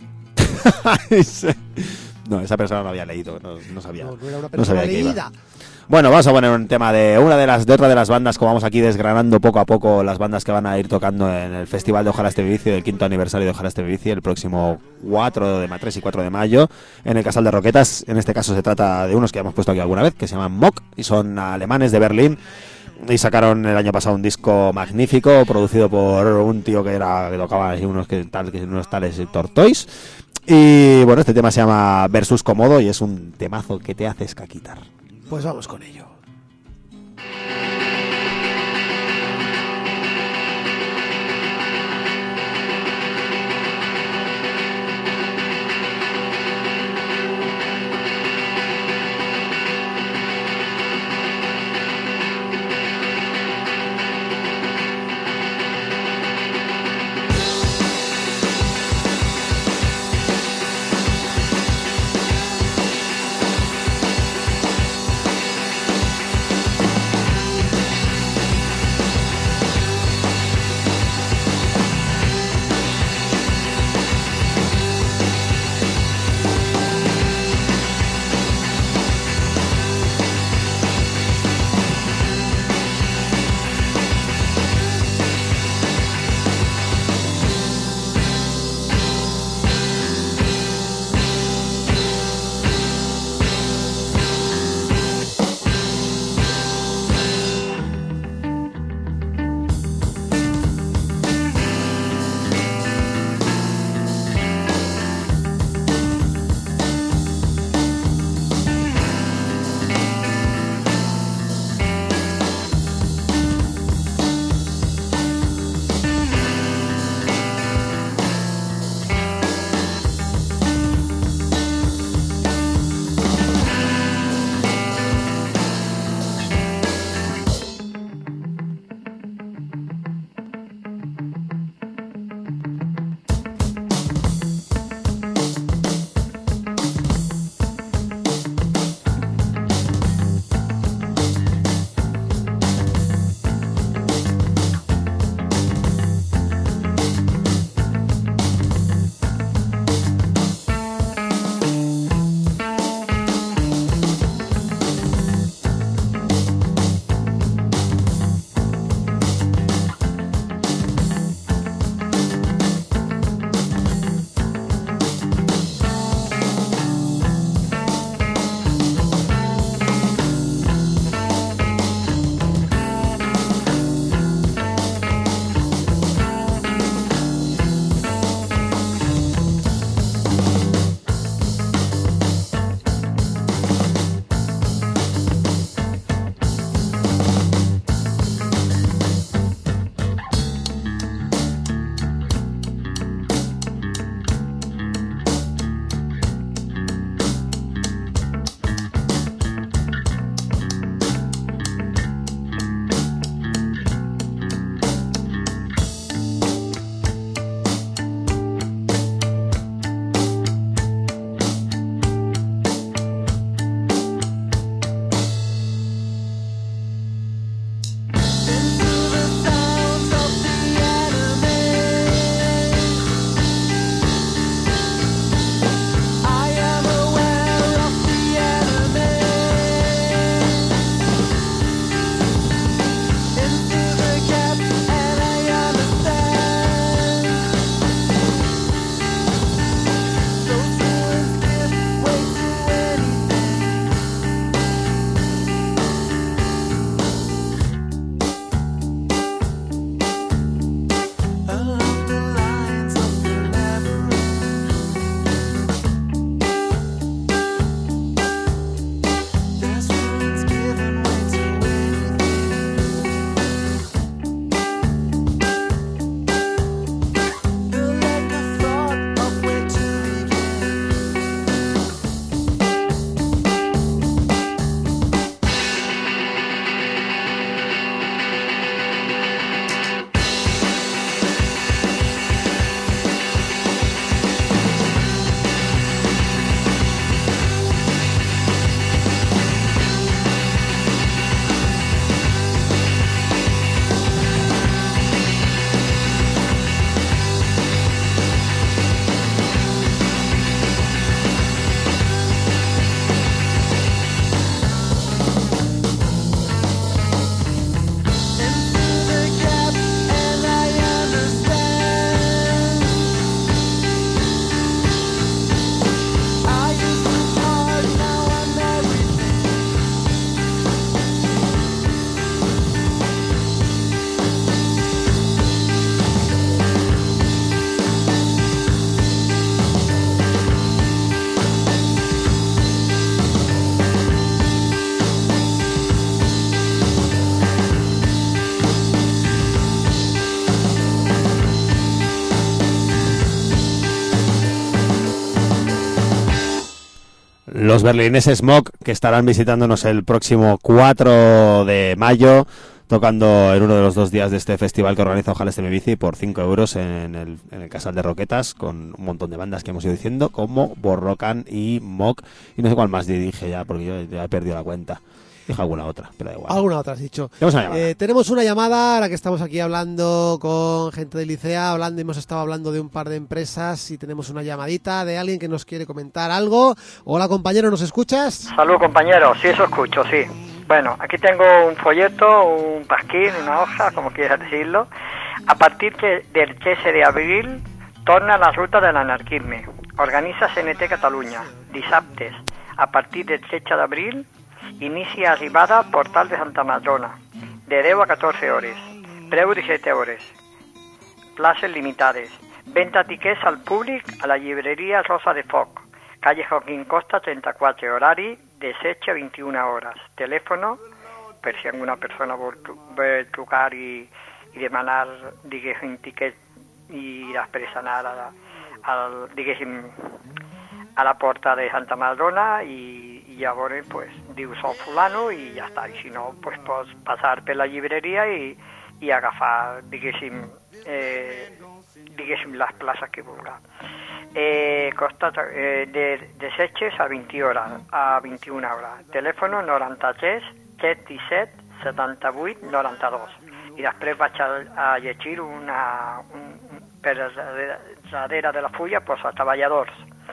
No, esa persona no había leído, no sabía. No era una no persona sabía que iba. leída. Bueno, vamos a poner un tema de otra de las bandas, como vamos aquí desgranando poco a poco las bandas que van a ir tocando en el Festival de Ojalá Este Vivici, del 5º aniversario de Ojalá Este Vivici, el próximo 3 y 4 de mayo, en el Casal de Roquetas. En este caso se trata de unos que ya hemos puesto aquí alguna vez, que se llaman Mock, y son alemanes de Berlín, y sacaron el año pasado un disco magnífico, producido por un tío que tocaba así unos tales Tortoise. Y bueno, este tema se llama Versus Comodo, y es un temazo que te haces caquitar. Pues vamos con ello. los berlineses Smog, que estarán visitándonos el próximo 4 de mayo, tocando en uno de los 2 días de este festival que organiza Ojalá esté mi bici por 5 euros en el Casal de Roquetas, con un montón de bandas que hemos ido diciendo, como Borrocan y Mock, y no sé cuál más dije ya, porque yo ya he perdido la cuenta. Dije alguna otra, pero da igual. Alguna otra has dicho. Tenemos una llamada. Tenemos una llamada, ahora que estamos aquí hablando con gente de Licea, hemos estado hablando de un par de empresas y tenemos una llamadita de alguien que nos quiere comentar algo. Hola compañero, ¿nos escuchas? Salud compañero, sí, eso escucho, sí. Bueno, aquí tengo un folleto, un pasquín, una hoja, como quieras decirlo. A partir del 13 de abril torna la ruta de l'anarquisme. Organiza CNT Catalunya. Dissabtes, a partir del 13 d'abril, inicia arribada a Portal de Santa Madrona, de 10 a 14 hores. Preu 17 hores. Places limitades. Venta tiquets al públic a la llibreria Rosa de Foc, calle Joaquín Costa 34, horari de 16 a 21 hores. Telèfono, per si alguna persona vol trucar i demanar, diguéssim, tiquet i després anar diguéssim, a la porta de Santa Madrona i llavors pues, dius soc fulano i ja està. I si no, pues, pots passar per la llibreria i agafar, diguéssim, les places que vulguis. Costa de 16 a 20 hores, a 21 hores. Telèfono 93 717 78 92. I després vaig a llegir per darrere de la fulla pues, a treballadors.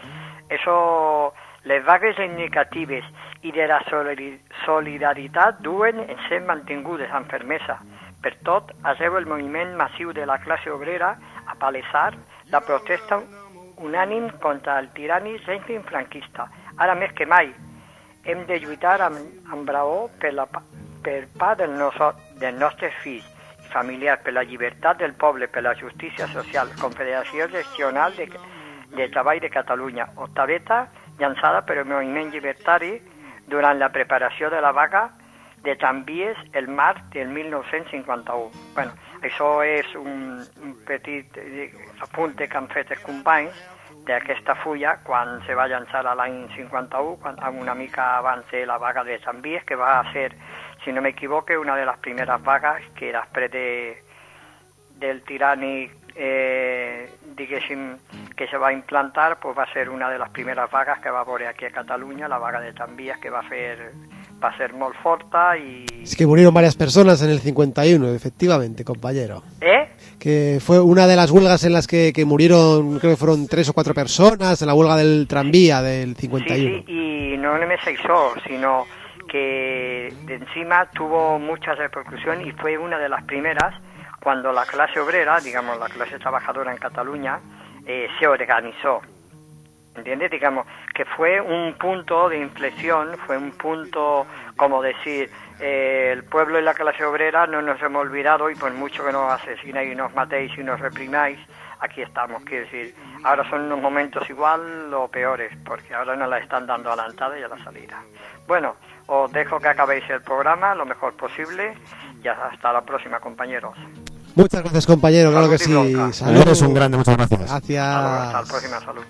Eso, les vagues indicatives i de la solidaritat duen en ser mantingudes amb fermesa. Per tot, arreu el moviment massiu de la classe obrera a palesar la protesta unànim contra el tirani règim franquista. Ara més que mai, hem de lluitar amb braó per part dels nostres fills i familiars, per la llibertat del poble, per la justícia social. Confederació Regional de Treball de Catalunya, octaveta llançada per el moviment llibertari durant la preparació de la vaga de tramvies el març del 1951. Bueno, això és un petit apunte que han fet els companys d'aquesta fulla quan se va llançar a l'any 51, una mica abans de la vaga de tramvies, que va ser, si no m'equivoque, una de les primeres vagues que després del tirànic diguéssim, que se va implantar, pues va ser una de las primeras vagas que va haver aquí a Catalunya, la vaga de tramvías, que va a ser molt forta y... Es que murieron varias personas en el 51, efectivamente, compañero. Que fue una de las huelgas en las que murieron, creo que fueron 3 o 4 personas, en la huelga del tranvía del 51. Sí, y no només això, sino que de encima tuvo mucha repercusión y fue una de las primeras cuando la clase obrera, digamos la clase trabajadora en Cataluña, se organizó. ¿Entiendes? Digamos que fue un punto de inflexión, fue un punto, como decir, el pueblo y la clase obrera no nos hemos olvidado y por mucho que nos asesináis y nos matéis y nos reprimáis, aquí estamos. Quiero decir, ahora son unos momentos igual o peores, porque ahora nos la están dando a la entrada y a la salida. Bueno, os dejo que acabéis el programa lo mejor posible y hasta la próxima, compañeros. Muchas gracias, compañero, claro que sí. Salud. Eres un grande, muchas gracias. Gracias. Hasta la próxima, salud.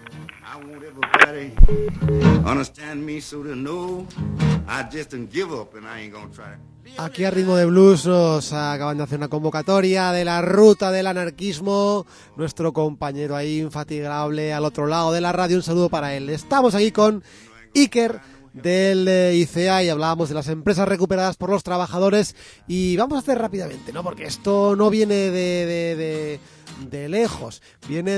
Aquí a Ritmo de Blues nos acaban de hacer una convocatoria de la ruta del anarquismo. Nuestro compañero ahí infatigable al otro lado de la radio, un saludo para él. Estamos aquí con Iker del ICEA y hablábamos de las empresas recuperadas por los trabajadores y vamos a hacer rápidamente, ¿no? Porque esto no viene de lejos, viene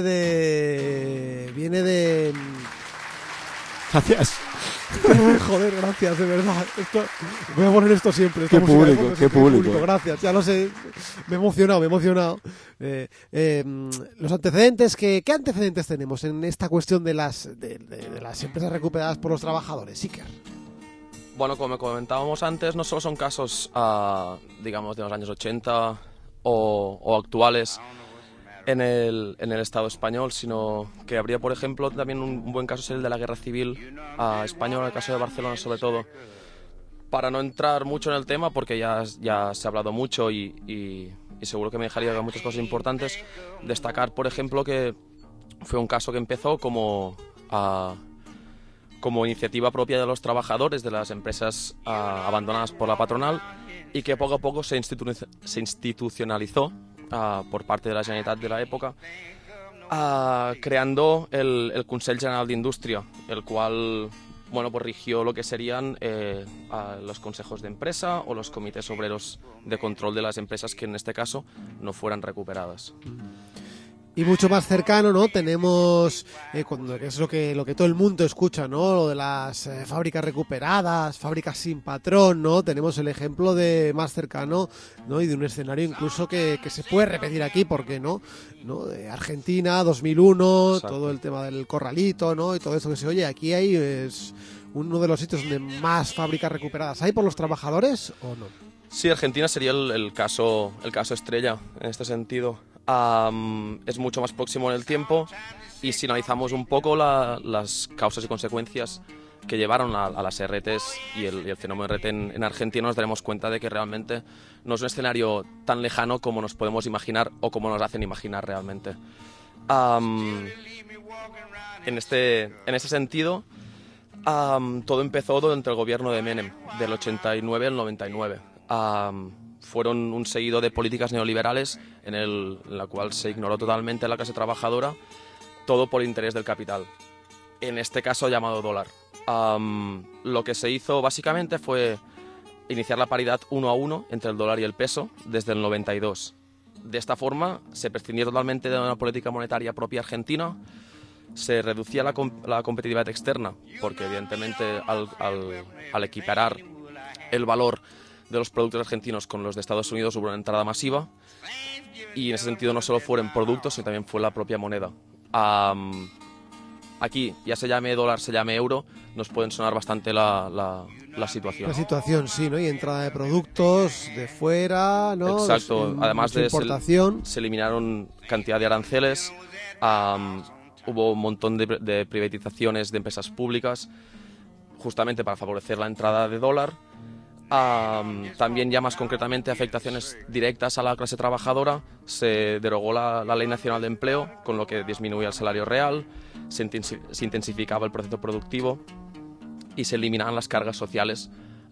de Gracias. Joder, gracias, de verdad. Voy a poner esto siempre. Qué público, qué público. Gracias, ya lo sé. Me he emocionado. Los antecedentes, ¿qué antecedentes tenemos en esta cuestión de las empresas recuperadas por los trabajadores, Iker? Bueno, como comentábamos antes, no solo son casos, digamos, de los años 80 o actuales en el Estado español, sino que habría, por ejemplo, también un buen caso ser el de la guerra civil española, el caso de Barcelona sobre todo. Para no entrar mucho en el tema, porque ya se ha hablado mucho y seguro que me dejaría muchas cosas importantes, destacar, por ejemplo, que fue un caso que empezó como como iniciativa propia de los trabajadores de las empresas abandonadas por la patronal y que poco a poco se institucionalizó por parte de la Generalitat de la época, creando el Consell General d'Indústria, el cual pues rigió lo que serían los consejos de empresa o los comités obreros de control de las empresas que en este caso no fueran recuperadas. Y mucho más cercano, ¿no? Tenemos, que es lo que todo el mundo escucha, ¿no? Lo de las fábricas recuperadas, fábricas sin patrón, ¿no? Tenemos el ejemplo de más cercano, ¿no? Y de un escenario incluso que se puede repetir aquí, ¿por qué no? ¿No? De Argentina, 2001, Exacto. todo el tema del corralito, ¿no? Y todo eso que se oye, aquí hay es uno de los sitios donde más fábricas recuperadas hay por los trabajadores, ¿o no? Sí, Argentina sería el caso estrella en este sentido. Es mucho más próximo en el tiempo y si analizamos un poco las causas y consecuencias que llevaron a las RTs y el fenómeno RT en Argentina, nos daremos cuenta de que realmente no es un escenario tan lejano como nos podemos imaginar o como nos hacen imaginar realmente. En este sentido, todo empezó durante el gobierno de Menem, del 89 al 99. Fueron un seguido de políticas neoliberales en la cual se ignoró totalmente a la clase trabajadora, todo por interés del capital, en este caso llamado dólar. Lo que se hizo básicamente fue iniciar la paridad 1 a 1 entre el dólar y el peso desde el 92. De esta forma se prescindía totalmente de una política monetaria propia argentina, se reducía la competitividad externa, porque evidentemente al equiparar el valor de los productos argentinos con los de Estados Unidos hubo una entrada masiva y en ese sentido no solo fueron productos sino también fue la propia moneda. Aquí, ya se llame dólar, se llame euro, nos pueden sonar bastante la situación. La situación, sí, ¿no? Y entrada de productos de fuera, ¿no? Exacto, además de importación. se eliminaron cantidad de aranceles, hubo un montón de privatizaciones de empresas públicas justamente para favorecer la entrada de dólar. También ya más concretamente afectaciones directas a la clase trabajadora, se derogó la Ley Nacional de Empleo, con lo que disminuía el salario real, se intensificaba el proceso productivo y se eliminaban las cargas sociales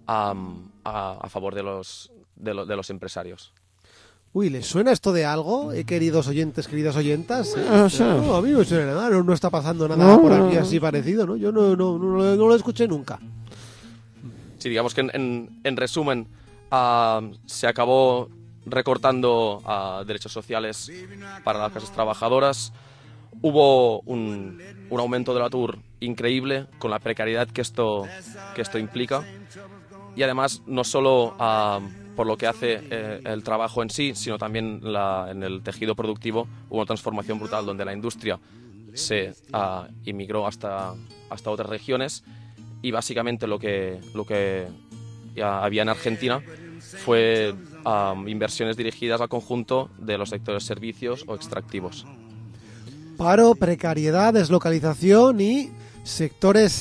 a favor de los empresarios. Uy, ¿les suena esto de algo, queridos oyentes, queridas oyentas? No, a mí no me suena nada, no está pasando nada por aquí así parecido, ¿no? Yo no lo escuché nunca. Sí, digamos que en resumen, se acabó recortando derechos sociales para las clases trabajadoras. Hubo un aumento del ATUR increíble con la precariedad que esto implica. Y además, no solo por lo que hace el trabajo en sí, sino también en el tejido productivo hubo una transformación brutal donde la industria se inmigró hasta otras regiones. Y básicamente lo que ya había en Argentina fue inversiones dirigidas al conjunto de los sectores servicios o extractivos. Paro, precariedad, deslocalización y sectores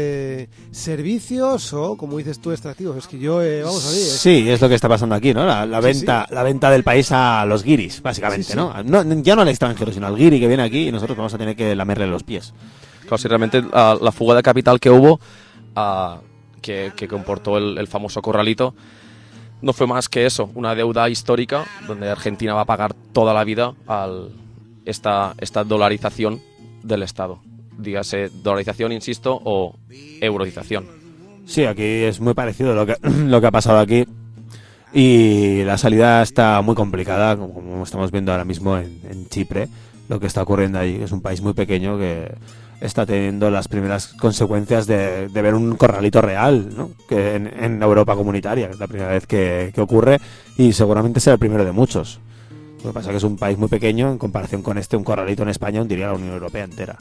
servicios o, como dices tú, extractivos. Es que yo, vamos a ver. Sí, es lo que está pasando aquí, ¿no? La venta del país a los guiris, básicamente, Sí, sí. ¿no? Ya no al extranjero, sino al guiri que viene aquí y nosotros vamos a tener que lamerle los pies. Claro, si realmente la fuga de capital que hubo, que comportó el famoso corralito, no fue más que eso, una deuda histórica donde Argentina va a pagar toda la vida esta dolarización del Estado. Dígase dolarización, insisto, o eurodización. Sí, aquí es muy parecido lo que ha pasado aquí y la salida está muy complicada, como estamos viendo ahora mismo en Chipre, lo que está ocurriendo ahí, que es un país muy pequeño que está teniendo las primeras consecuencias de ver un corralito real, ¿no? Que en Europa comunitaria, que es la primera vez que ocurre y seguramente será el primero de muchos. Lo que pasa es que es un país muy pequeño en comparación con un corralito en España, diría la Unión Europea entera.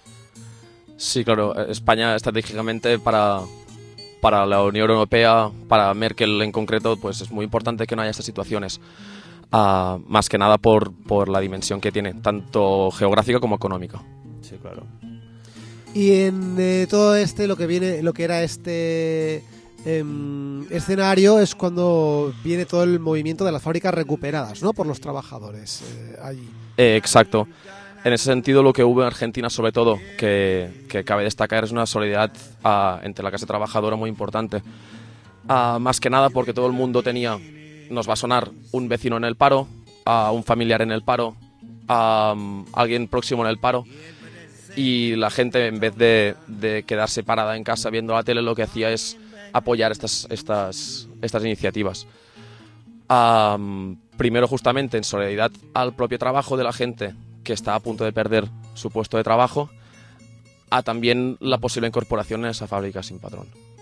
Sí, claro, España estratégicamente para la Unión Europea, para Merkel en concreto, pues es muy importante que no haya estas situaciones. Más que nada por la dimensión que tiene, tanto geográfica como económica. Sí, claro. Y en todo lo que era este escenario es cuando viene todo el movimiento de las fábricas recuperadas, ¿no? Por los trabajadores allí. Exacto. En ese sentido, lo que hubo en Argentina, sobre todo, que cabe destacar, es una solidaridad entre la clase trabajadora muy importante. Más que nada porque todo el mundo tenía, nos va a sonar, un vecino en el paro, un familiar en el paro, alguien próximo en el paro, y la gente, en vez de quedarse parada en casa viendo la tele, lo que hacía es apoyar estas iniciativas. Primero, justamente, en solidaridad al propio trabajo de la gente que está a punto de perder su puesto de trabajo, a también la posible incorporación en esa fábrica sin patrón.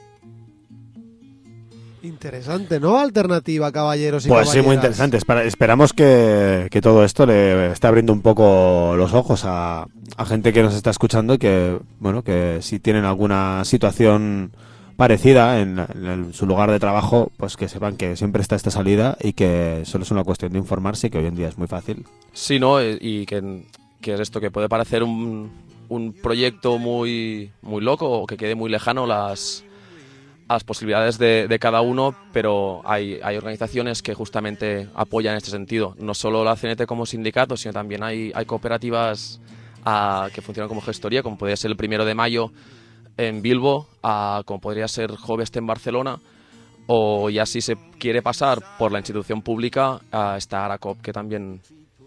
Interesante, ¿no? Alternativa, caballeros y Pues sí, muy caballeras. interesante. Esperamos que todo esto le esté abriendo un poco los ojos a gente que nos está escuchando y que, bueno, que si tienen alguna situación parecida en su lugar de trabajo, pues que sepan que siempre está esta salida y que solo es una cuestión de informarse, que hoy en día es muy fácil. Sí, ¿no? Y que es esto, que puede parecer un proyecto muy, muy loco o que quede muy lejano a las posibilidades de cada uno, pero hay organizaciones que justamente apoyan en este sentido. No solo la CNT como sindicato, sino también hay cooperativas que funcionan como gestoría, como podría ser el 1 de mayo en Bilbo, como podría ser Jovest en Barcelona, o ya si se quiere pasar por la institución pública, está Aracop, que también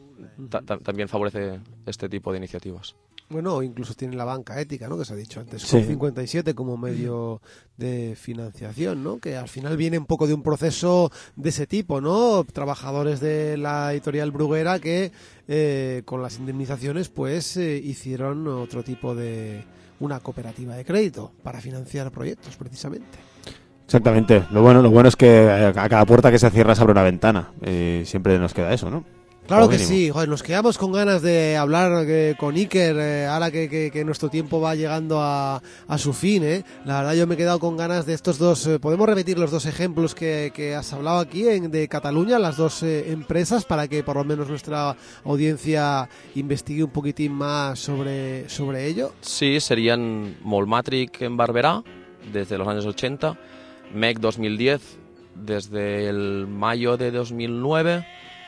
favorece este tipo de iniciativas. Bueno, incluso tiene la banca ética, ¿no? Que se ha dicho antes, Sí. con 57 como medio de financiación, ¿no? Que al final viene un poco de un proceso de ese tipo, ¿no? Trabajadores de la editorial Bruguera que con las indemnizaciones pues hicieron otro tipo de una cooperativa de crédito para financiar proyectos, precisamente. Exactamente. Lo bueno es que a cada puerta que se cierra se abre una ventana. Y siempre nos queda eso, ¿no? Claro Como que mínimo. sí, joder, nos quedamos con ganas de hablar con Iker, ahora que nuestro tiempo va llegando a su fin, ¿eh? La verdad yo me he quedado con ganas de estos dos, podemos repetir los dos ejemplos que has hablado aquí de Cataluña, las dos empresas, para que por lo menos nuestra audiencia investigue un poquitín más sobre ello. Sí, serían Molmatric en Barberá, desde los años 80, MEC 2010, desde el mayo de 2009.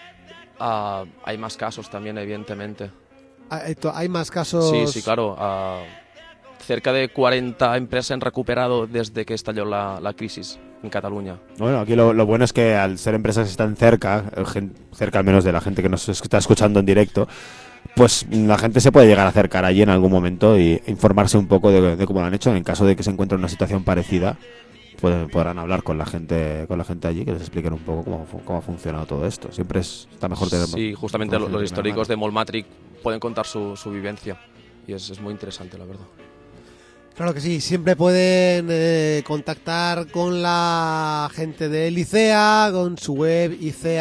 Hay más casos también, evidentemente. Hay más casos. Sí, claro. Cerca de 40 empresas han recuperado desde que estalló la crisis en Cataluña. Bueno, aquí lo bueno es que al ser empresas que están cerca al menos de la gente que nos está escuchando en directo, pues la gente se puede llegar a acercar allí en algún momento y informarse un poco de cómo lo han hecho. En caso de que se encuentre una situación parecida, podrán hablar con la gente allí, que les expliquen un poco cómo ha funcionado todo esto. Siempre está mejor tener. Sí, justamente los históricos de Molmatric pueden contar su vivencia y es muy interesante, la verdad. Claro que sí, siempre pueden contactar con la gente del ICEA, con su web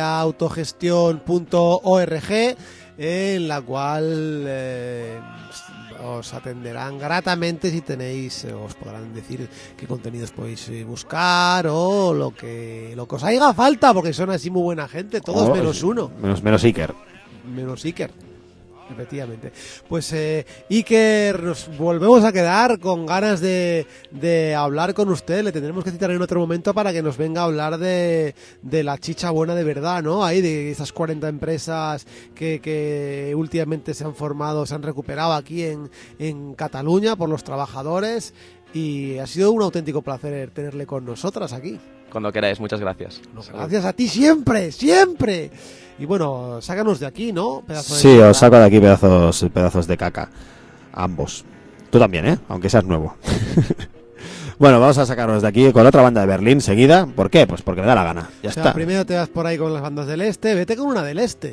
iceaautogestion.org, en la cual os atenderán gratamente si tenéis, os podrán decir qué contenidos podéis buscar o lo que os haga falta, porque son así muy buena gente, todos menos uno. Menos Iker. Menos Iker. Efectivamente. Pues Iker, nos volvemos a quedar con ganas de hablar con usted. Le tendremos que citar en otro momento para que nos venga a hablar de la chicha buena de verdad, ¿no? Ahí de esas 40 empresas que últimamente se han formado, se han recuperado aquí en Cataluña por los trabajadores. Y ha sido un auténtico placer tenerle con nosotras aquí. Cuando queráis, muchas gracias. Gracias a ti siempre, siempre. Y bueno, sácanos de aquí, ¿no? Pedazo de Sí, mierda. os saco de aquí pedazos de caca. Ambos. Tú también, ¿eh? Aunque seas nuevo. Bueno, vamos a sacarnos de aquí con otra banda de Berlín seguida. ¿Por qué? Pues porque me da la gana. Ya O sea, está. primero te vas por ahí con las bandas del este, vete con una del este.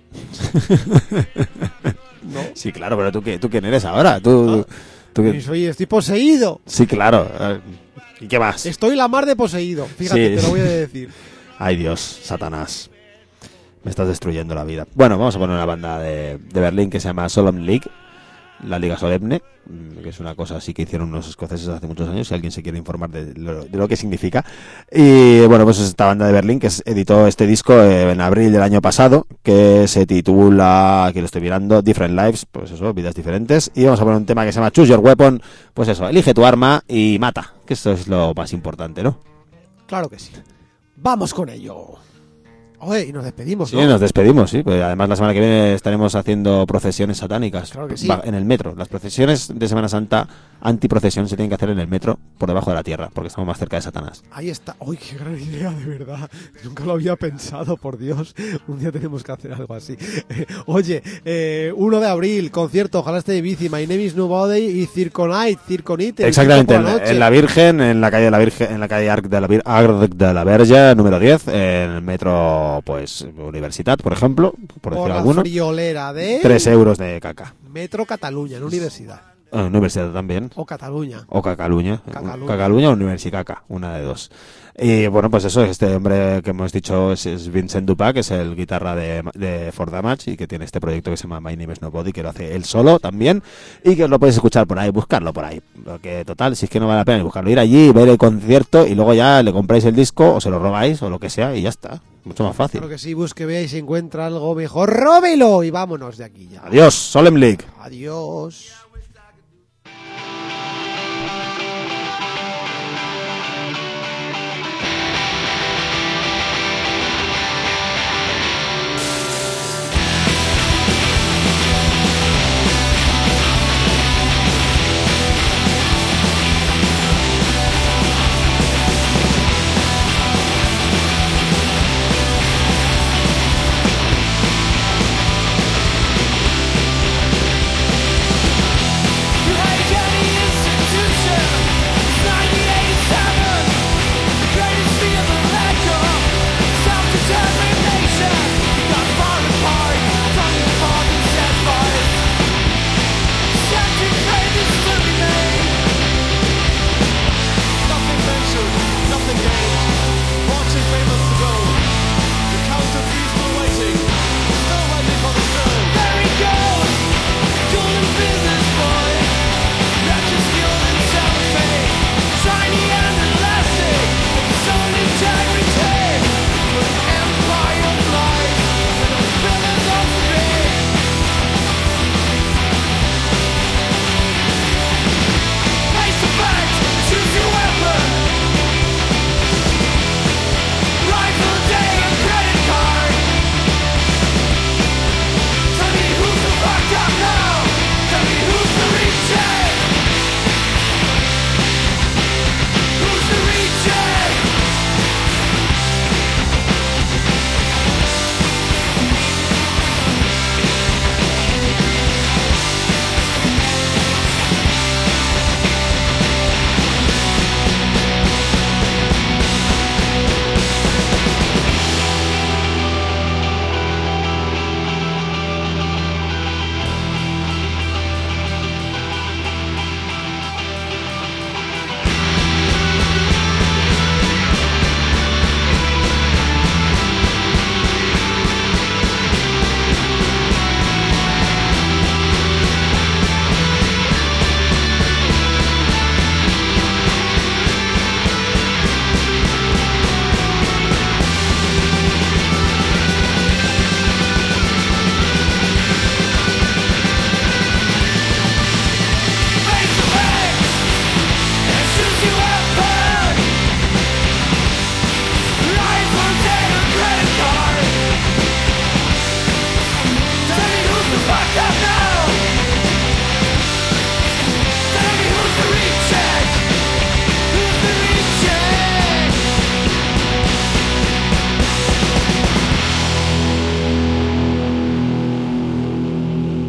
No. Sí, claro, pero ¿tú quién eres ahora? ¿Tú Estoy poseído. Sí, claro. ¿Y qué más? Estoy la mar de poseído. Fíjate, Sí. te lo voy a decir. Ay, Dios, Satanás. Me estás destruyendo la vida. Bueno, vamos a poner una banda de Berlín que se llama Solemn League, la Liga Solemne, que es una cosa así que hicieron unos escoceses hace muchos años, si alguien se quiere informar de lo que significa. Y bueno, pues es esta banda de Berlín que editó este disco en abril del año pasado, que se titula, aquí lo estoy mirando, Different Lives, pues eso, vidas diferentes. Y vamos a poner un tema que se llama Choose Your Weapon, pues eso, elige tu arma y mata, que esto es lo más importante, ¿no? Claro que sí. Vamos con ello. Oye, y nos despedimos, Sí, ¿no? nos despedimos, sí. Pues además la semana que viene estaremos haciendo procesiones satánicas. Claro que sí. En el metro. Las procesiones de Semana Santa, antiprocesión, se tienen que hacer en el metro por debajo de la tierra, porque estamos más cerca de Satanás. Ahí está. ¡Uy, qué gran idea, de verdad! Nunca lo había pensado, por Dios. Un día tenemos que hacer algo así. Oye, 1 de abril, concierto, ojalá esté de bici, My Name is Nobody y Circonite. Exactamente, el 5 por la noche. en la Virgen, en la calle de la Virgen, en la calle Arc de la Verge, número 10, en el metro, pues, Universitat, por ejemplo, por Por decir la alguno. friolera de 3 euros de caca. Metro Cataluña, en universidad. Universidad también. O Cataluña. O Cacaluña. Cacaluña. Cacaluña o Universicaca, una de dos. Y bueno, pues eso, este hombre que hemos dicho es Vincent Dupá, que es el guitarra de For Damage y que tiene este proyecto que se llama My Name is Nobody, que lo hace él solo también, y que os lo podéis escuchar por ahí, buscarlo por ahí. Porque total, si es que no vale la pena ni buscarlo, ir allí, ver el concierto y luego ya le compráis el disco o se lo robáis o lo que sea y ya está. Mucho más fácil. Claro que sí, busque, vea y si encuentra algo mejor, róbelo y vámonos de aquí ya. Adiós, Solemn League. Adiós.